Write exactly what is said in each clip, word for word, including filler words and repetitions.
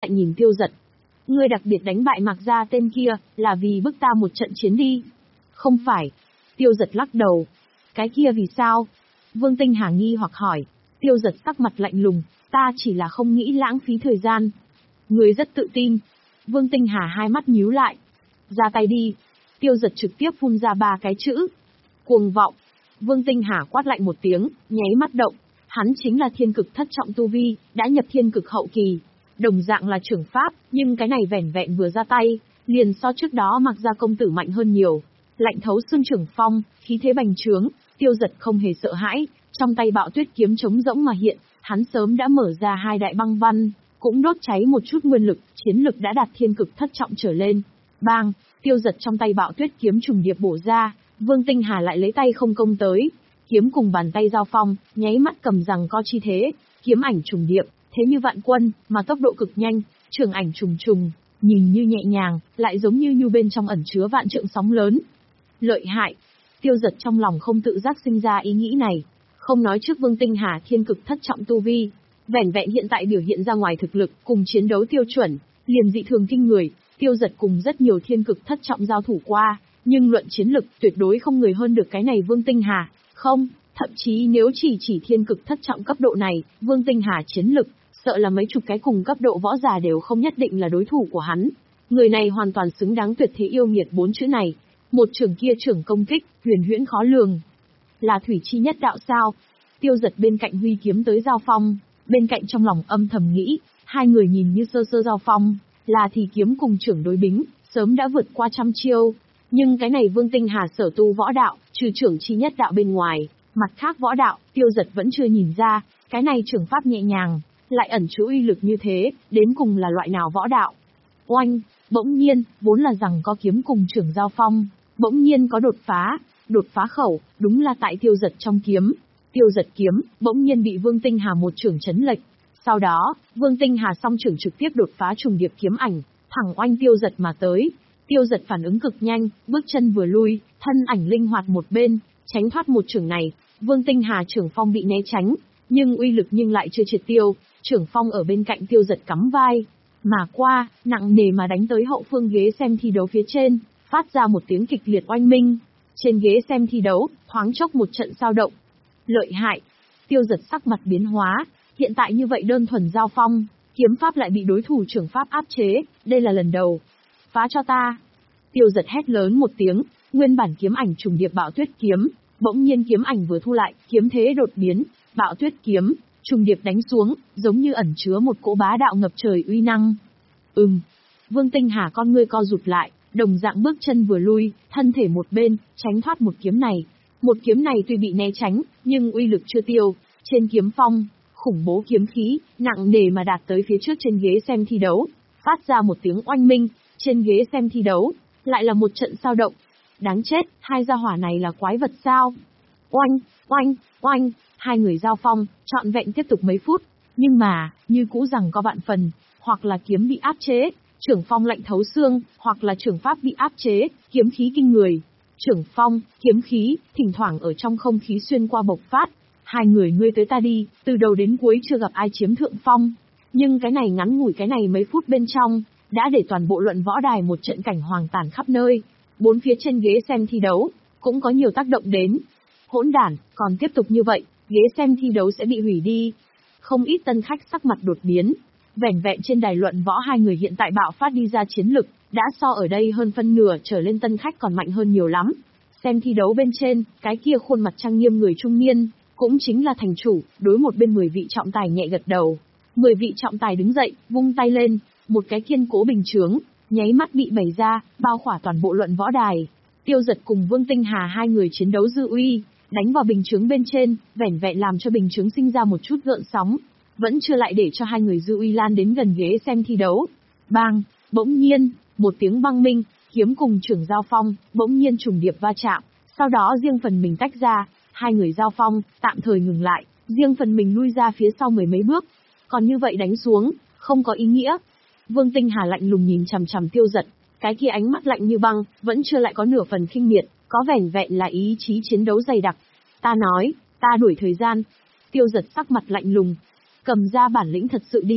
nhìn Tiêu Dật. Ngươi đặc biệt đánh bại Mạc gia tên kia, là vì bức ta một trận chiến đi. Không phải. Tiêu Dật lắc đầu. Cái kia vì sao? Vương Tinh Hà nghi hoặc hỏi. Tiêu Dật sắc mặt lạnh lùng, ta chỉ là không nghĩ lãng phí thời gian. Ngươi rất tự tin. Vương Tinh Hà hai mắt nhíu lại. Ra tay đi. Tiêu Dật trực tiếp phun ra ba cái chữ. Cuồng vọng. Vương Tinh Hà quát lạnh một tiếng, nháy mắt động. Hắn chính là thiên cực thất trọng tu vi, đã nhập thiên cực hậu kỳ. Đồng dạng là trưởng pháp, nhưng cái này vẻn vẹn vừa ra tay, liền so trước đó Mạc gia công tử mạnh hơn nhiều. Lạnh thấu xương trưởng phong, khí thế bành trướng, Tiêu Dật không hề sợ hãi, trong tay bạo tuyết kiếm trống rỗng mà hiện, hắn sớm đã mở ra hai đại băng văn, cũng đốt cháy một chút nguyên lực, chiến lực đã đạt thiên cực thất trọng trở lên. Bang, Tiêu Dật trong tay bạo tuyết kiếm trùng điệp bổ ra, Vương Tinh Hà lại lấy tay không công tới, kiếm cùng bàn tay giao phong, nháy mắt cầm rằng co chi thế, kiếm ảnh trùng điệp, thế như vạn quân, mà tốc độ cực nhanh, trường ảnh trùng trùng, nhìn như nhẹ nhàng, lại giống như nhu bên trong ẩn chứa vạn trượng sóng lớn. Lợi hại. Tiêu Dật trong lòng không tự giác sinh ra ý nghĩ này, không nói trước Vương Tinh Hà thiên cực thất trọng tu vi, vẻn vẹn hiện tại biểu hiện ra ngoài thực lực cùng chiến đấu tiêu chuẩn, liền dị thường kinh người. Tiêu Dật cùng rất nhiều thiên cực thất trọng giao thủ qua, nhưng luận chiến lực tuyệt đối không người hơn được cái này Vương Tinh Hà. Không, thậm chí nếu chỉ chỉ thiên cực thất trọng cấp độ này, Vương Tinh Hà chiến lực, sợ là mấy chục cái cùng cấp độ võ giả đều không nhất định là đối thủ của hắn. Người này hoàn toàn xứng đáng tuyệt thế yêu nghiệt bốn chữ này. Một trường kia trưởng công kích, huyền huyễn khó lường. Là thủy chi nhất đạo sao? Tiêu Dật bên cạnh huy kiếm tới giao phong, bên cạnh trong lòng âm thầm nghĩ, hai người nhìn như sơ sơ giao phong, là thì kiếm cùng trưởng đối bính, sớm đã vượt qua trăm chiêu. Nhưng cái này Vương Tinh Hà sở tu võ đạo, trừ trưởng chi nhất đạo bên ngoài, mặt khác võ đạo, Tiêu Dật vẫn chưa nhìn ra, cái này trưởng pháp nhẹ nhàng, lại ẩn chứa uy lực như thế, đến cùng là loại nào võ đạo. Oanh, bỗng nhiên, vốn là rằng có kiếm cùng trưởng giao phong, bỗng nhiên có đột phá, đột phá khẩu, đúng là tại Tiêu Dật trong kiếm. Tiêu Dật kiếm, bỗng nhiên bị Vương Tinh Hà một trưởng chấn lệch. Sau đó, Vương Tinh Hà song trưởng trực tiếp đột phá trùng điệp kiếm ảnh, thẳng oanh Tiêu Dật mà tới. Tiêu Dật phản ứng cực nhanh, bước chân vừa lui, thân ảnh linh hoạt một bên, tránh thoát một trưởng này. Vương Tinh Hà trưởng phong bị né tránh, nhưng uy lực nhưng lại chưa triệt tiêu, trưởng phong ở bên cạnh Tiêu Dật cắm vai, mà qua, nặng nề mà đánh tới hậu phương ghế xem thi đấu phía trên, phát ra một tiếng kịch liệt oanh minh. Trên ghế xem thi đấu, thoáng chốc một trận sao động. Lợi hại. Tiêu Dật sắc mặt biến hóa, hiện tại như vậy đơn thuần giao phong, kiếm pháp lại bị đối thủ trưởng pháp áp chế, đây là lần đầu. Phá cho ta. Tiêu Dật hét lớn một tiếng, nguyên bản kiếm ảnh trùng điệp bạo tuyết kiếm, bỗng nhiên kiếm ảnh vừa thu lại, kiếm thế đột biến, bạo tuyết kiếm, trùng điệp đánh xuống, giống như ẩn chứa một cỗ bá đạo ngập trời uy năng. Ừm. Vương Tinh Hà con ngươi co rụt lại, đồng dạng bước chân vừa lui, thân thể một bên, tránh thoát một kiếm này. Một kiếm này tuy bị né tránh, nhưng uy lực chưa tiêu, trên kiếm phong, khủng bố kiếm khí, nặng nề mà đạt tới phía trước trên ghế xem thi đấu, phát ra một tiếng oanh minh, trên ghế xem thi đấu, lại là một trận sao động. Đáng chết, hai gia hỏa này là quái vật sao? Oanh, oanh, oanh, hai người giao phong, trọn vẹn tiếp tục mấy phút, nhưng mà, như cũ rằng có vạn phần, hoặc là kiếm bị áp chế, trưởng phong lạnh thấu xương, hoặc là trưởng pháp bị áp chế, kiếm khí kinh người. Trưởng phong, kiếm khí, thỉnh thoảng ở trong không khí xuyên qua bộc phát, hai người ngươi tới ta đi, từ đầu đến cuối chưa gặp ai chiếm thượng phong. Nhưng cái này ngắn ngủi cái này mấy phút bên trong, đã để toàn bộ luận võ đài một trận cảnh hoàng tàn khắp nơi. Bốn phía trên ghế xem thi đấu, cũng có nhiều tác động đến. Hỗn đản, còn tiếp tục như vậy, ghế xem thi đấu sẽ bị hủy đi. Không ít tân khách sắc mặt đột biến. Vẻn vẹn trên đài luận võ hai người hiện tại bạo phát đi ra chiến lực, đã so ở đây hơn phân nửa trở lên tân khách còn mạnh hơn nhiều lắm. Xem thi đấu bên trên, cái kia khuôn mặt trang nghiêm người trung niên, cũng chính là thành chủ, đối một bên mười vị trọng tài nhẹ gật đầu. Mười vị trọng tài đứng dậy, vung tay lên, một cái kiên cố bình chướng, nháy mắt bị bày ra, bao khỏa toàn bộ luận võ đài. Tiêu Dật cùng Vương Tinh Hà hai người chiến đấu dư uy, đánh vào bình chướng bên trên, vẻn vẹn làm cho bình chướng sinh ra một chút gợn sóng, vẫn chưa lại để cho hai người dư uy lan đến gần ghế xem thi đấu. Bang, bỗng nhiên, một tiếng băng minh, kiếm cùng trưởng giao phong, bỗng nhiên trùng điệp va chạm, sau đó riêng phần mình tách ra, hai người giao phong, tạm thời ngừng lại, riêng phần mình lui ra phía sau mười mấy bước. Còn như vậy đánh xuống, không có ý nghĩa. Vương Tinh Hà lạnh lùng nhìn chằm chằm Tiêu Dật, cái kia ánh mắt lạnh như băng, vẫn chưa lại có nửa phần khinh miệt, có vẻn vẹn là ý chí chiến đấu dày đặc. Ta nói, ta đuổi thời gian. Tiêu Dật sắc mặt lạnh lùng, cầm ra bản lĩnh thật sự đi.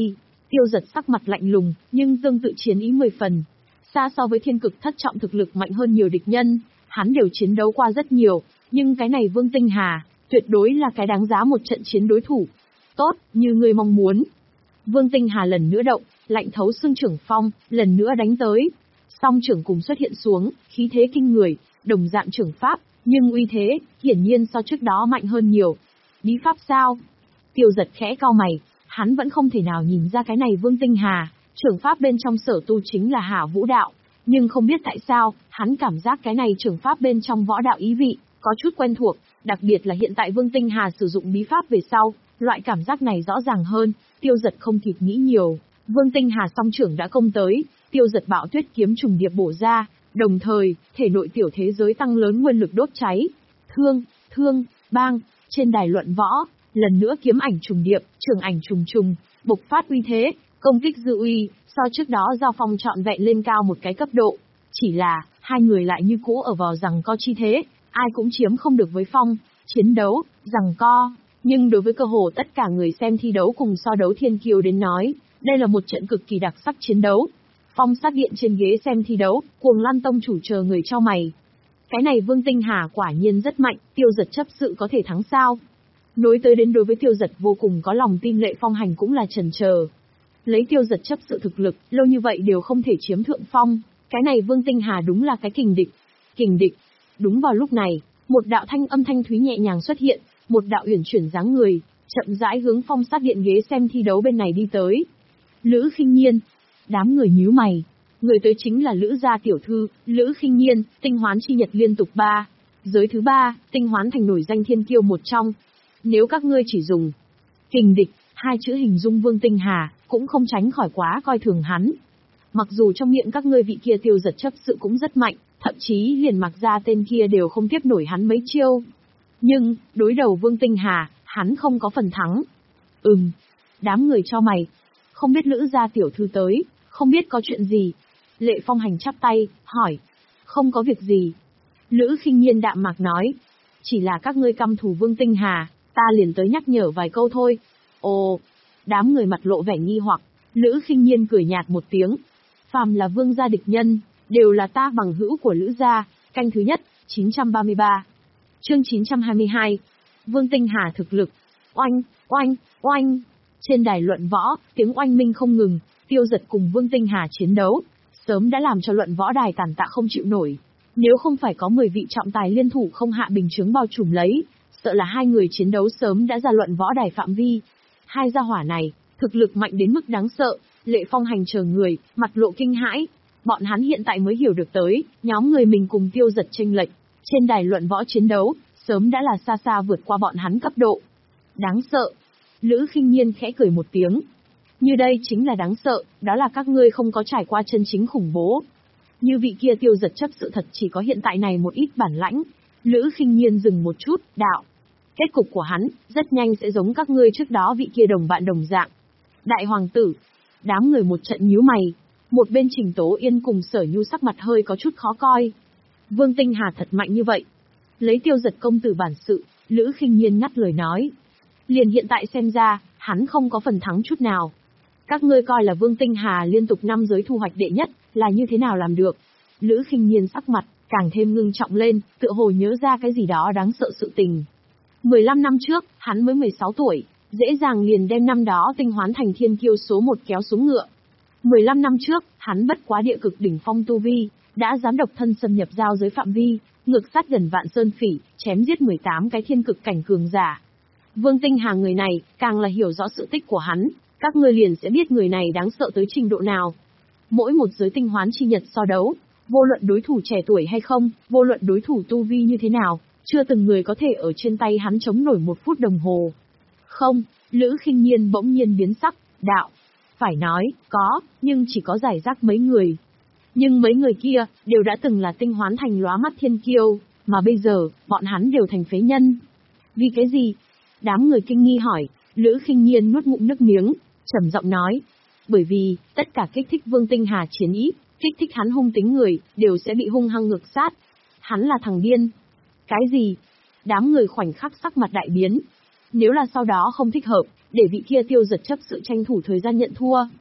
Tiêu giật sắc mặt lạnh lùng, nhưng tương tự chiến ý mười phần. Xa so với thiên cực thất trọng thực lực mạnh hơn nhiều địch nhân, hắn đều chiến đấu qua rất nhiều, nhưng cái này Vương Tinh Hà, tuyệt đối là cái đáng giá một trận chiến đối thủ. Tốt, như ngươi mong muốn. Vương Tinh Hà lần nữa động, lạnh thấu xương trưởng phong, lần nữa đánh tới. Song trưởng cùng xuất hiện xuống, khí thế kinh người, đồng dạng trưởng pháp, nhưng uy thế, hiển nhiên so trước đó mạnh hơn nhiều. Bí pháp sao? Tiêu giật khẽ cau mày, hắn vẫn không thể nào nhìn ra cái này Vương Tinh Hà, trưởng pháp bên trong sở tu chính là Hả Vũ Đạo, nhưng không biết tại sao, hắn cảm giác cái này trưởng pháp bên trong võ đạo ý vị, có chút quen thuộc, đặc biệt là hiện tại Vương Tinh Hà sử dụng bí pháp về sau, loại cảm giác này rõ ràng hơn. Tiêu giật không kịp nghĩ nhiều, Vương Tinh Hà song trưởng đã công tới, tiêu giật bạo tuyết kiếm trùng điệp bổ ra, đồng thời, thể nội tiểu thế giới tăng lớn nguyên lực đốt cháy. Thương, thương, bang, trên đài luận võ, lần nữa kiếm ảnh trùng điệp, trường ảnh trùng trùng, bộc phát uy thế, công kích dư uy, so trước đó giao phong trọn vẹn lên cao một cái cấp độ. Chỉ là, hai người lại như cũ ở vào rằng co chi thế, ai cũng chiếm không được với phong, chiến đấu, rằng co. Nhưng đối với cơ hồ tất cả người xem thi đấu cùng so đấu thiên kiêu đến nói, đây là một trận cực kỳ đặc sắc chiến đấu. Phong sát điện trên ghế xem thi đấu, Cuồng Lan tông chủ chờ người cho mày. Cái này Vương Tinh Hà quả nhiên rất mạnh, tiêu giật chấp sự có thể thắng sao? Nối tới đến đối với tiêu giật vô cùng có lòng tin Lệ Phong Hành cũng là chần chờ. Lấy tiêu giật chấp sự thực lực, lâu như vậy đều không thể chiếm thượng phong. Cái này Vương Tinh Hà đúng là cái kình địch. Kình địch. Đúng vào lúc này, một đạo thanh âm thanh thúy nhẹ nhàng xuất hiện, một đạo uyển chuyển dáng người, chậm rãi hướng phong sát điện ghế xem thi đấu bên này đi tới. Lữ Khinh Nhiên. Đám người nhíu mày. Người tới chính là Lữ gia tiểu thư, Lữ Khinh Nhiên, tinh hoán chi nhật liên tục ba. Giới thứ ba, tinh hoán thành nổi danh thiên kiêu một trong. Nếu các ngươi chỉ dùng kình địch, hai chữ hình dung Vương Tinh Hà, cũng không tránh khỏi quá coi thường hắn. Mặc dù trong miệng các ngươi vị kia tiêu giật chấp sự cũng rất mạnh, thậm chí liền mặc ra tên kia đều không tiếp nổi hắn mấy chiêu. Nhưng, đối đầu Vương Tinh Hà, hắn không có phần thắng. Ừm, đám người cho mày. Không biết Lữ gia tiểu thư tới, không biết có chuyện gì. Lệ Phong Hành chắp tay, hỏi. Không có việc gì. Lữ Khinh Nhiên đạm mạc nói. Chỉ là các ngươi căm thù Vương Tinh Hà, ta liền tới nhắc nhở vài câu thôi. Ồ, đám người mặt lộ vẻ nghi hoặc, Lữ Khinh Nhiên cười nhạt một tiếng. Phàm là Vương gia địch nhân, đều là ta bằng hữu của Lữ gia. Canh thứ nhất, chín trăm ba mươi ba. Chương chín trăm hai mươi hai. Vương Tinh Hà thực lực. Oanh, oanh, oanh. Trên đài luận võ, tiếng oanh minh không ngừng, tiêu giật cùng Vương Tinh Hà chiến đấu, sớm đã làm cho luận võ đài tàn tạ không chịu nổi. Nếu không phải có mười vị trọng tài liên thủ không hạ bình chướng bao trùm lấy, sợ là hai người chiến đấu sớm đã ra luận võ đài phạm vi. Hai gia hỏa này, thực lực mạnh đến mức đáng sợ, Lệ Phong Hành chờ người, mặt lộ kinh hãi. Bọn hắn hiện tại mới hiểu được tới, nhóm người mình cùng tiêu giật chênh lệch, trên đài luận võ chiến đấu, sớm đã là xa xa vượt qua bọn hắn cấp độ. Đáng sợ. Lữ Khinh Nhiên khẽ cười một tiếng. Như đây chính là đáng sợ, đó là các ngươi không có trải qua chân chính khủng bố. Như vị kia tiêu giật chấp sự thật chỉ có hiện tại này một ít bản lãnh. Lữ Khinh Nhiên dừng một chút, đạo. Kết cục của hắn, rất nhanh sẽ giống các ngươi trước đó vị kia đồng bạn đồng dạng. Đại hoàng tử. Đám người một trận nhíu mày. Một bên Trình Tố Yên cùng Sở Nhu sắc mặt hơi có chút khó coi. Vương Tinh Hà thật mạnh như vậy. Lấy tiêu giật công tử bản sự, Lữ Khinh Nhiên ngắt lời nói. Liền hiện tại xem ra, hắn không có phần thắng chút nào. Các ngươi coi là Vương Tinh Hà liên tục năm giới thu hoạch đệ nhất, là như thế nào làm được? Lữ Khinh Nhiên sắc mặt, càng thêm ngưng trọng lên, tựa hồ nhớ ra cái gì đó đáng sợ sự tình. mười lăm năm trước, hắn mới mười sáu tuổi, dễ dàng liền đem năm đó tinh hoán thành thiên kiêu số một kéo xuống ngựa. mười lăm năm trước, hắn bất quá địa cực đỉnh phong tu vi, đã dám độc thân xâm nhập giao giới phạm vi, ngược sát gần vạn sơn phỉ, chém giết mười tám cái thiên cực cảnh cường giả. Vương Tinh Hà người này, càng là hiểu rõ sự tích của hắn, các ngươi liền sẽ biết người này đáng sợ tới trình độ nào. Mỗi một giới tinh hoán chi nhật so đấu, vô luận đối thủ trẻ tuổi hay không, vô luận đối thủ tu vi như thế nào, chưa từng người có thể ở trên tay hắn chống nổi một phút đồng hồ. Không, Lữ Khinh Nhiên bỗng nhiên biến sắc, đạo. Phải nói, có, nhưng chỉ có giải rác mấy người. Nhưng mấy người kia, đều đã từng là tinh hoán thành lóa mắt thiên kiêu, mà bây giờ, bọn hắn đều thành phế nhân. Vì cái gì? Đám người kinh nghi hỏi, Lữ Khinh Nhiên nuốt ngụm nước miếng, trầm giọng nói. Bởi vì, tất cả kích thích Vương Tinh Hà chiến ý, kích thích hắn hung tính người, đều sẽ bị hung hăng ngược sát. Hắn là thằng điên. Cái gì? Đám người khoảnh khắc sắc mặt đại biến. Nếu là sau đó không thích hợp, để vị kia tiêu giật chấp sự tranh thủ thời gian nhận thua,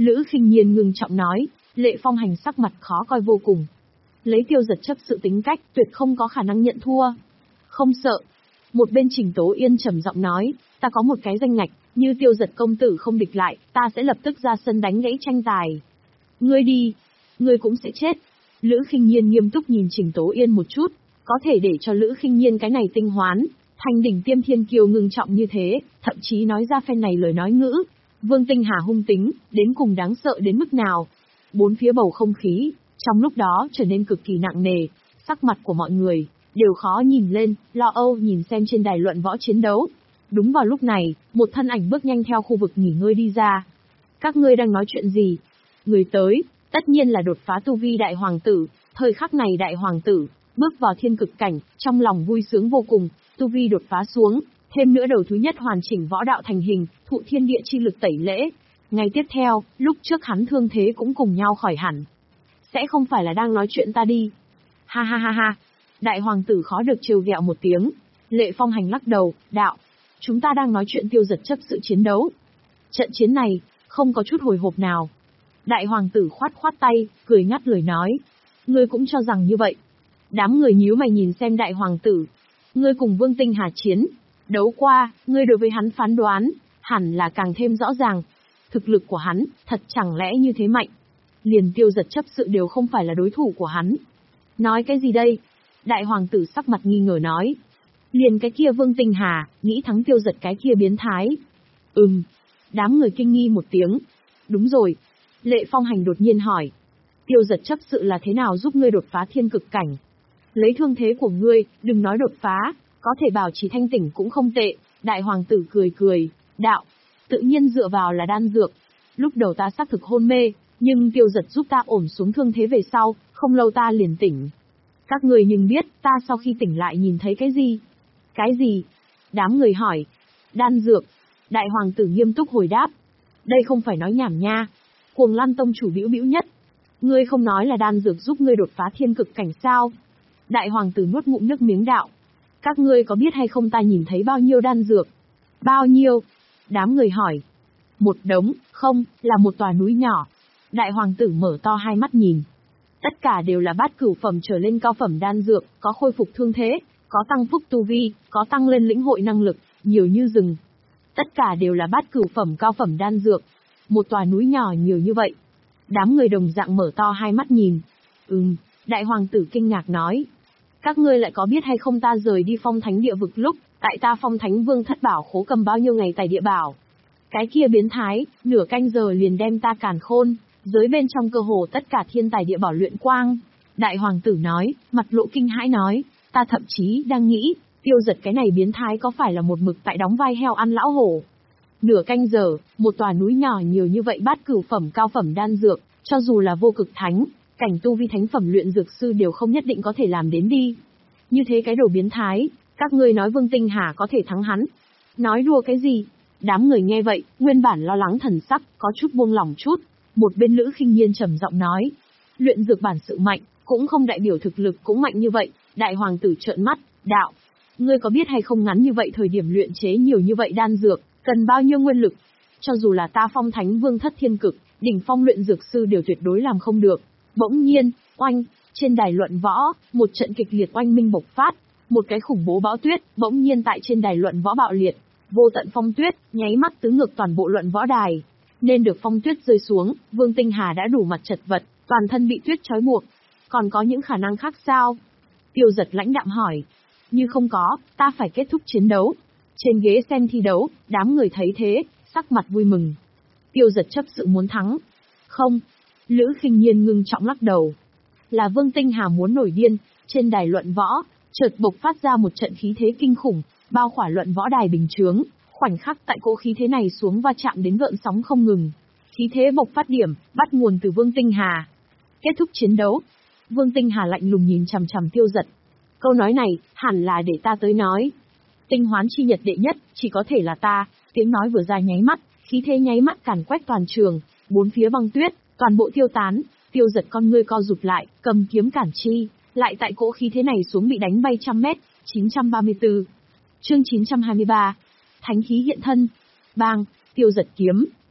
Lữ Khinh Nhiên ngưng trọng nói. Lệ Phong Hành sắc mặt khó coi vô cùng. Lấy Tiêu Giật chấp sự tính cách, tuyệt không có khả năng nhận thua. Không sợ. Một bên Trình Tố Yên trầm giọng nói, ta có một cái danh ngạch, như Tiêu Giật công tử không địch lại, ta sẽ lập tức ra sân đánh gãy tranh tài. Ngươi đi, ngươi cũng sẽ chết. Lữ Khinh Nhiên nghiêm túc nhìn Trình Tố Yên một chút, có thể để cho Lữ Khinh Nhiên cái này tinh hoán, thành đỉnh tiêm thiên kiêu ngưng trọng như thế, thậm chí nói ra phen này lời nói ngữ. Vương Tinh Hà hung tính, đến cùng đáng sợ đến mức nào. Bốn phía bầu không khí, trong lúc đó trở nên cực kỳ nặng nề, sắc mặt của mọi người đều khó nhìn lên, lo âu nhìn xem trên đài luận võ chiến đấu. Đúng vào lúc này, một thân ảnh bước nhanh theo khu vực nghỉ ngơi đi ra. Các ngươi đang nói chuyện gì? Người tới, tất nhiên là đột phá tu vi đại hoàng tử. Thời khắc này đại hoàng tử bước vào thiên cực cảnh, trong lòng vui sướng vô cùng, tu vi đột phá xuống, thêm nữa đầu thứ nhất hoàn chỉnh võ đạo thành hình, thụ thiên địa chi lực tẩy lễ. Ngày tiếp theo, lúc trước hắn thương thế cũng cùng nhau khỏi hẳn. Sẽ không phải là đang nói chuyện ta đi. Ha ha ha ha. Đại hoàng tử khó được trêu ghẹo một tiếng. Lệ Phong Hành lắc đầu, đạo. Chúng ta đang nói chuyện Tiêu Giật chấp sự chiến đấu. Trận chiến này, không có chút hồi hộp nào. Đại hoàng tử khoát khoát tay, cười ngắt lời nói. Ngươi cũng cho rằng như vậy. Đám người nhíu mày nhìn xem đại hoàng tử. Ngươi cùng Vương Tinh Hà chiến. Đấu qua, ngươi đối với hắn phán đoán, hẳn là càng thêm rõ ràng. Thực lực của hắn, thật chẳng lẽ như thế mạnh. Liền Tiêu Giật chấp sự đều không phải là đối thủ của hắn. Nói cái gì đây? Đại hoàng tử sắc mặt nghi ngờ nói. Liền cái kia Vương Tinh Hà, nghĩ thắng Tiêu Giật cái kia biến thái. Ừm. Đám người kinh nghi một tiếng. Đúng rồi. Lệ Phong Hành đột nhiên hỏi. Tiêu Giật chấp sự là thế nào giúp ngươi đột phá thiên cực cảnh? Lấy thương thế của ngươi, đừng nói đột phá, có thể bảo trì thanh tỉnh cũng không tệ. Đại hoàng tử cười cười, đạo. Tự nhiên dựa vào là đan dược. Lúc đầu ta xác thực hôn mê, nhưng Tiêu Giật giúp ta ổn xuống thương thế về sau, không lâu ta liền tỉnh. Các người nhưng biết, ta sau khi tỉnh lại nhìn thấy cái gì? Cái gì? Đám người hỏi. Đan dược. Đại hoàng tử nghiêm túc hồi đáp. Đây không phải nói nhảm nha. Cuồng Lan tông chủ bĩu bĩu nhất. Ngươi không nói là đan dược giúp ngươi đột phá thiên cực cảnh sao? Đại hoàng tử nuốt ngụm nước miếng đạo. Các ngươi có biết hay không ta nhìn thấy bao nhiêu đan dược? Bao nhiêu? Đám người hỏi. Một đống, không, là một tòa núi nhỏ. Đại hoàng tử mở to hai mắt nhìn. Tất cả đều là bát cửu phẩm trở lên cao phẩm đan dược, có khôi phục thương thế, có tăng phúc tu vi, có tăng lên lĩnh hội năng lực, nhiều như rừng. Tất cả đều là bát cửu phẩm cao phẩm đan dược. Một tòa núi nhỏ nhiều như vậy. Đám người đồng dạng mở to hai mắt nhìn. Ừm, đại hoàng tử kinh ngạc nói. Các ngươi lại có biết hay không ta rời đi phong thánh địa vực lúc, tại ta phong thánh vương thất bảo khố cầm bao nhiêu ngày tài địa bảo. Cái kia biến thái, nửa canh giờ liền đem ta càn khôn, giới bên trong cơ hồ tất cả thiên tài địa bảo luyện quang. Đại hoàng tử nói, mặt lộ kinh hãi nói, ta thậm chí đang nghĩ, Tiêu Giật cái này biến thái có phải là một mực tại đóng vai heo ăn lão hổ. Nửa canh giờ, một tòa núi nhỏ nhiều như vậy bát cửu phẩm cao phẩm đan dược, cho dù là vô cực thánh, cảnh tu vi thánh phẩm luyện dược sư đều không nhất định có thể làm đến đi. Như thế cái đồ biến thái, các ngươi nói Vương Tinh Hà có thể thắng hắn. Nói đùa cái gì? Đám người nghe vậy, nguyên bản lo lắng thần sắc, có chút buông lỏng chút. Một bên Lữ Khinh Nhiên trầm giọng nói. Luyện dược bản sự mạnh, cũng không đại biểu thực lực cũng mạnh như vậy. Đại hoàng tử trợn mắt, đạo. Ngươi có biết hay không ngắn như vậy thời điểm luyện chế nhiều như vậy đan dược, cần bao nhiêu nguyên lực? Cho dù là ta phong thánh vương thất thiên cực, đỉnh phong luyện dược sư đều tuyệt đối làm không được. Bỗng nhiên, oanh, trên đài luận võ, một trận kịch liệt oanh minh bộc phát. Một cái khủng bố bão tuyết, bỗng nhiên tại trên đài luận võ bạo liệt. Vô tận phong tuyết, nháy mắt tứ ngược toàn bộ luận võ đài. Nên được phong tuyết rơi xuống, Vương Tinh Hà đã đủ mặt chật vật, toàn thân bị tuyết trói buộc. Còn có những khả năng khác sao? Tiêu Giật lãnh đạm hỏi. Như không có, ta phải kết thúc chiến đấu. Trên ghế xem thi đấu, đám người thấy thế, sắc mặt vui mừng. Tiêu Giật chấp sự muốn thắng. Không. Lữ Khinh Nhiên ngưng trọng lắc đầu. Là Vương Tinh Hà muốn nổi điên, trên đài luận võ, chợt bộc phát ra một trận khí thế kinh khủng, bao khỏa luận võ đài bình chướng. Khoảnh khắc tại cỗ khí thế này xuống va chạm đến gợn sóng không ngừng. Khí thế bộc phát điểm, bắt nguồn từ Vương Tinh Hà. Kết thúc chiến đấu. Vương Tinh Hà lạnh lùng nhìn chằm chằm Tiêu Giật. Câu nói này, hẳn là để ta tới nói. Tinh hoán chi nhật đệ nhất, chỉ có thể là ta. Tiếng nói vừa ra nháy mắt, khí thế nháy mắt càn quét toàn trường, bốn phía băng tuyết, toàn bộ tiêu tán. Tiêu Giật con ngươi co rụt lại, cầm kiếm cản chi, lại tại cỗ khí thế này xuống bị đánh bay trăm mét. chín trăm ba mươi tư. Chương chín trăm hai mươi ba. Thánh khí hiện thân. Bang, Tiêu Giật kiếm,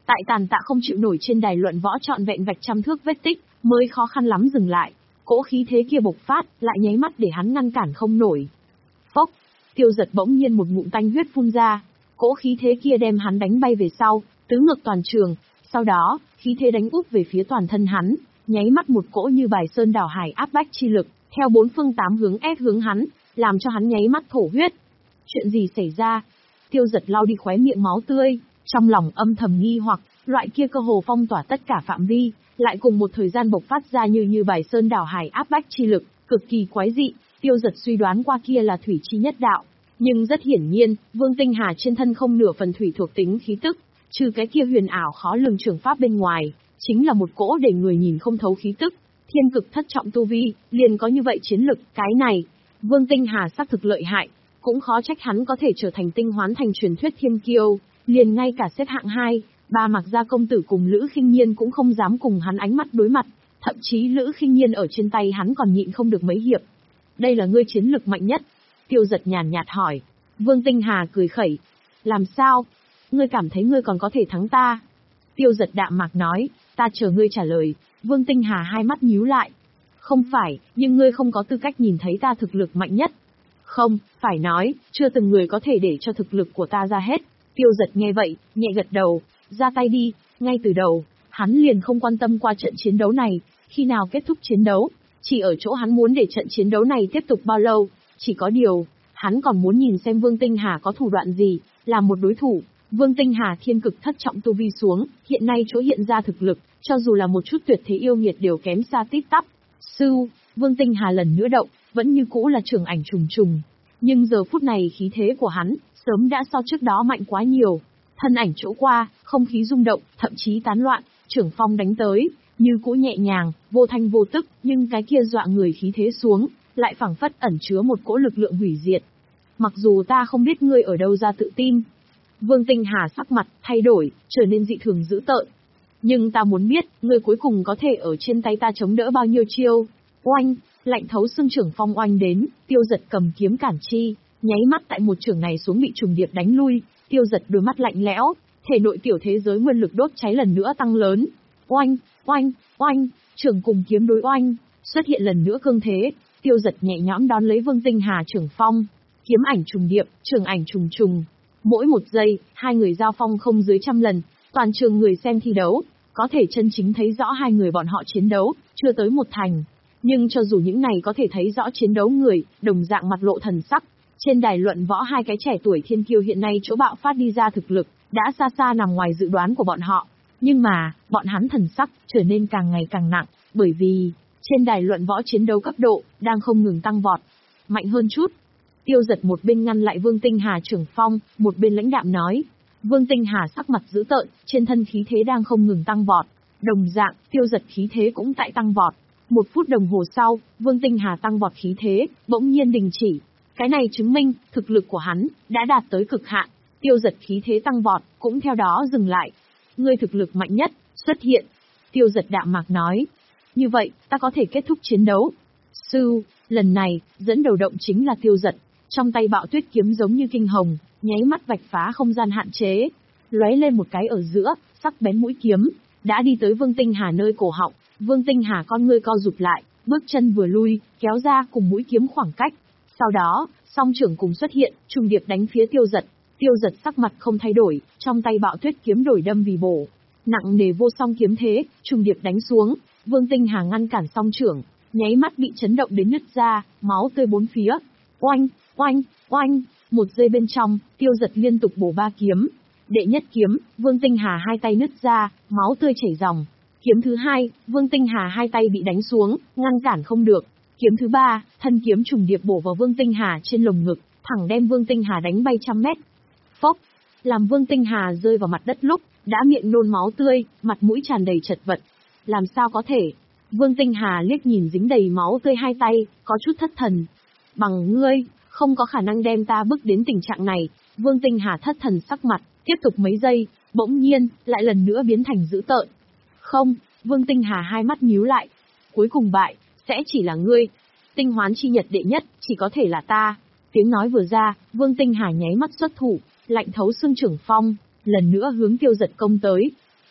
Tại tàn tạ không chịu nổi trên đài luận võ trọn vẹn vạch trăm thước vết tích, mới khó khăn lắm dừng lại. Cỗ khí thế kia bộc phát, lại nháy mắt để hắn ngăn cản không nổi. Phốc, Tiêu Dật bỗng nhiên một ngụm tanh huyết phun ra, cỗ khí thế kia đem hắn đánh bay về sau, tứ ngược toàn trường, sau đó, khí thế đánh úp về phía toàn thân hắn, nháy mắt một cỗ như bài sơn đảo hải áp bách chi lực, theo bốn phương tám hướng ép hướng hắn, làm cho hắn nháy mắt thổ huyết. Chuyện gì xảy ra? Tiêu Dật lau đi khóe miệng máu tươi, trong lòng âm thầm nghi hoặc, loại kia cơ hồ phong tỏa tất cả phạm vi, lại cùng một thời gian bộc phát ra như như bài sơn đảo hải áp bách chi lực, cực kỳ quái dị. Tiêu Dật suy đoán qua kia là thủy chi nhất đạo, nhưng rất hiển nhiên, Vương Tinh Hà trên thân không nửa phần thủy thuộc tính khí tức, trừ cái kia huyền ảo khó lường trường pháp bên ngoài, chính là một cỗ để người nhìn không thấu khí tức. Thiên cực thất trọng tu vi, liền có như vậy chiến lực, cái này, Vương Tinh Hà xác thực lợi hại, cũng khó trách hắn có thể trở thành tinh hoán thành truyền thuyết thiên kiêu, liền ngay cả xếp hạng hai, ba Mặc Gia công tử cùng Lữ Khinh Nhiên cũng không dám cùng hắn ánh mắt đối mặt, thậm chí Lữ Khinh Nhiên ở trên tay hắn còn nhịn không được mấy hiệp. Đây là ngươi chiến lực mạnh nhất? Tiêu Dật nhàn nhạt hỏi. Vương Tinh Hà cười khẩy. Làm sao? Ngươi cảm thấy ngươi còn có thể thắng ta? Tiêu Dật đạm mạc nói, ta chờ ngươi trả lời. Vương Tinh Hà hai mắt nhíu lại. Không phải, nhưng ngươi không có tư cách nhìn thấy ta thực lực mạnh nhất. Không, phải nói, chưa từng người có thể để cho thực lực của ta ra hết. Tiêu Dật nghe vậy, nhẹ gật đầu, ra tay đi. Ngay từ đầu, hắn liền không quan tâm qua trận chiến đấu này, khi nào kết thúc chiến đấu, chỉ ở chỗ hắn muốn để trận chiến đấu này tiếp tục bao lâu. Chỉ có điều, hắn còn muốn nhìn xem Vương Tinh Hà có thủ đoạn gì, là một đối thủ. Vương Tinh Hà thiên cực thất trọng tu vi xuống, hiện nay chỗ hiện ra thực lực, cho dù là một chút tuyệt thế yêu nghiệt đều kém xa tít tắp. Sư, Vương Tinh Hà lần nữa động, vẫn như cũ là trường ảnh trùng trùng. Nhưng giờ phút này khí thế của hắn, sớm đã so trước đó mạnh quá nhiều. Thân ảnh chỗ qua, không khí rung động, thậm chí tán loạn, trưởng phong đánh tới, như cũ nhẹ nhàng, vô thanh vô tức, nhưng cái kia dọa người khí thế xuống, lại phảng phất ẩn chứa một cỗ lực lượng hủy diệt. Mặc dù ta không biết ngươi ở đâu ra tự tin. Vương Tinh Hà sắc mặt thay đổi, trở nên dị thường dữ tợn. Nhưng ta muốn biết, ngươi cuối cùng có thể ở trên tay ta chống đỡ bao nhiêu chiêu. Oanh, lạnh thấu xương trưởng phong oanh đến, Tiêu Dật cầm kiếm cản chi, nháy mắt tại một trường này xuống bị trùng điệp đánh lui. Tiêu Dật đôi mắt lạnh lẽo, thể nội tiểu thế giới nguyên lực đốt cháy lần nữa tăng lớn. Oanh, oanh, oanh, trường cùng kiếm đối oanh, xuất hiện lần nữa cương thế. Tiêu Dật nhẹ nhõm đón lấy Vương Tinh Hà trưởng phong, kiếm ảnh trùng điệp, trường ảnh trùng trùng. Mỗi một giây, hai người giao phong không dưới trăm lần, toàn trường người xem thi đấu, có thể chân chính thấy rõ hai người bọn họ chiến đấu, chưa tới một thành. Nhưng cho dù những này có thể thấy rõ chiến đấu người, đồng dạng mặt lộ thần sắc. Trên đài luận võ hai cái trẻ tuổi thiên kiêu hiện nay chỗ bạo phát đi ra thực lực, đã xa xa nằm ngoài dự đoán của bọn họ. Nhưng mà, bọn hắn thần sắc, trở nên càng ngày càng nặng, bởi vì, trên đài luận võ chiến đấu cấp độ, đang không ngừng tăng vọt. Mạnh hơn chút. Tiêu Dật một bên ngăn lại Vương Tinh Hà trưởng phong, một bên lãnh đạm nói. Vương Tinh Hà sắc mặt dữ tợn, trên thân khí thế đang không ngừng tăng vọt. Đồng dạng, Tiêu Dật khí thế cũng tại tăng vọt. Một phút đồng hồ sau, Vương Tinh Hà tăng vọt khí thế, bỗng nhiên đình chỉ. Cái này chứng minh, thực lực của hắn, đã đạt tới cực hạn. Tiêu Dật khí thế tăng vọt, cũng theo đó dừng lại. Ngươi thực lực mạnh nhất, xuất hiện. Tiêu Dật đạm mạc nói. Như vậy, ta có thể kết thúc chiến đấu. Sư, lần này, dẫn đầu động chính là Tiêu Dật. Trong tay bạo tuyết kiếm giống như kinh hồng, nháy mắt vạch phá không gian hạn chế. Lóe lên một cái ở giữa, sắc bén mũi kiếm, đã đi tới Vương Tinh Hà nơi cổ họng. Vương Tinh Hà con ngươi co rụt lại, bước chân vừa lui, kéo ra cùng mũi kiếm khoảng cách. Sau đó, song trưởng cùng xuất hiện, trùng điệp đánh phía Tiêu Dật. Tiêu Dật sắc mặt không thay đổi, trong tay bạo tuyết kiếm đổi đâm vì bổ. Nặng nề vô song kiếm thế, trùng điệp đánh xuống, Vương Tinh Hà ngăn cản song trưởng, nháy mắt bị chấn động đến nứt ra, máu tươi bốn phía. Oanh, oanh, oanh, một giây bên trong, Tiêu Dật liên tục bổ ba kiếm. Đệ nhất kiếm, Vương Tinh Hà hai tay nứt ra, máu tươi chảy ròng. Kiếm thứ hai, Vương Tinh Hà hai tay bị đánh xuống, ngăn cản không được. Kiếm thứ ba, thân kiếm trùng điệp bổ vào Vương Tinh Hà trên lồng ngực, thẳng đem Vương Tinh Hà đánh bay trăm mét. Phốc, làm Vương Tinh Hà rơi vào mặt đất lúc, đã miệng nôn máu tươi, mặt mũi tràn đầy chật vật. Làm sao có thể? Vương Tinh Hà liếc nhìn dính đầy máu tươi hai tay, có chút thất thần. Bằng ngươi, không có khả năng đem ta bước đến tình trạng này. Vương Tinh Hà thất thần sắc mặt, tiếp tục mấy giây, bỗng nhiên, lại lần nữa biến thành dữ tợn. Không, Vương Tinh Hà hai mắt nhíu lại. Cuối cùng bại, sẽ chỉ là ngươi. Tinh hoán chi nhật đệ nhất, chỉ có thể là ta. Tiếng nói vừa ra, Vương Tinh Hà nháy mắt xuất thủ, lạnh thấu xương trưởng phong, lần nữa hướng Tiêu Dật công tới.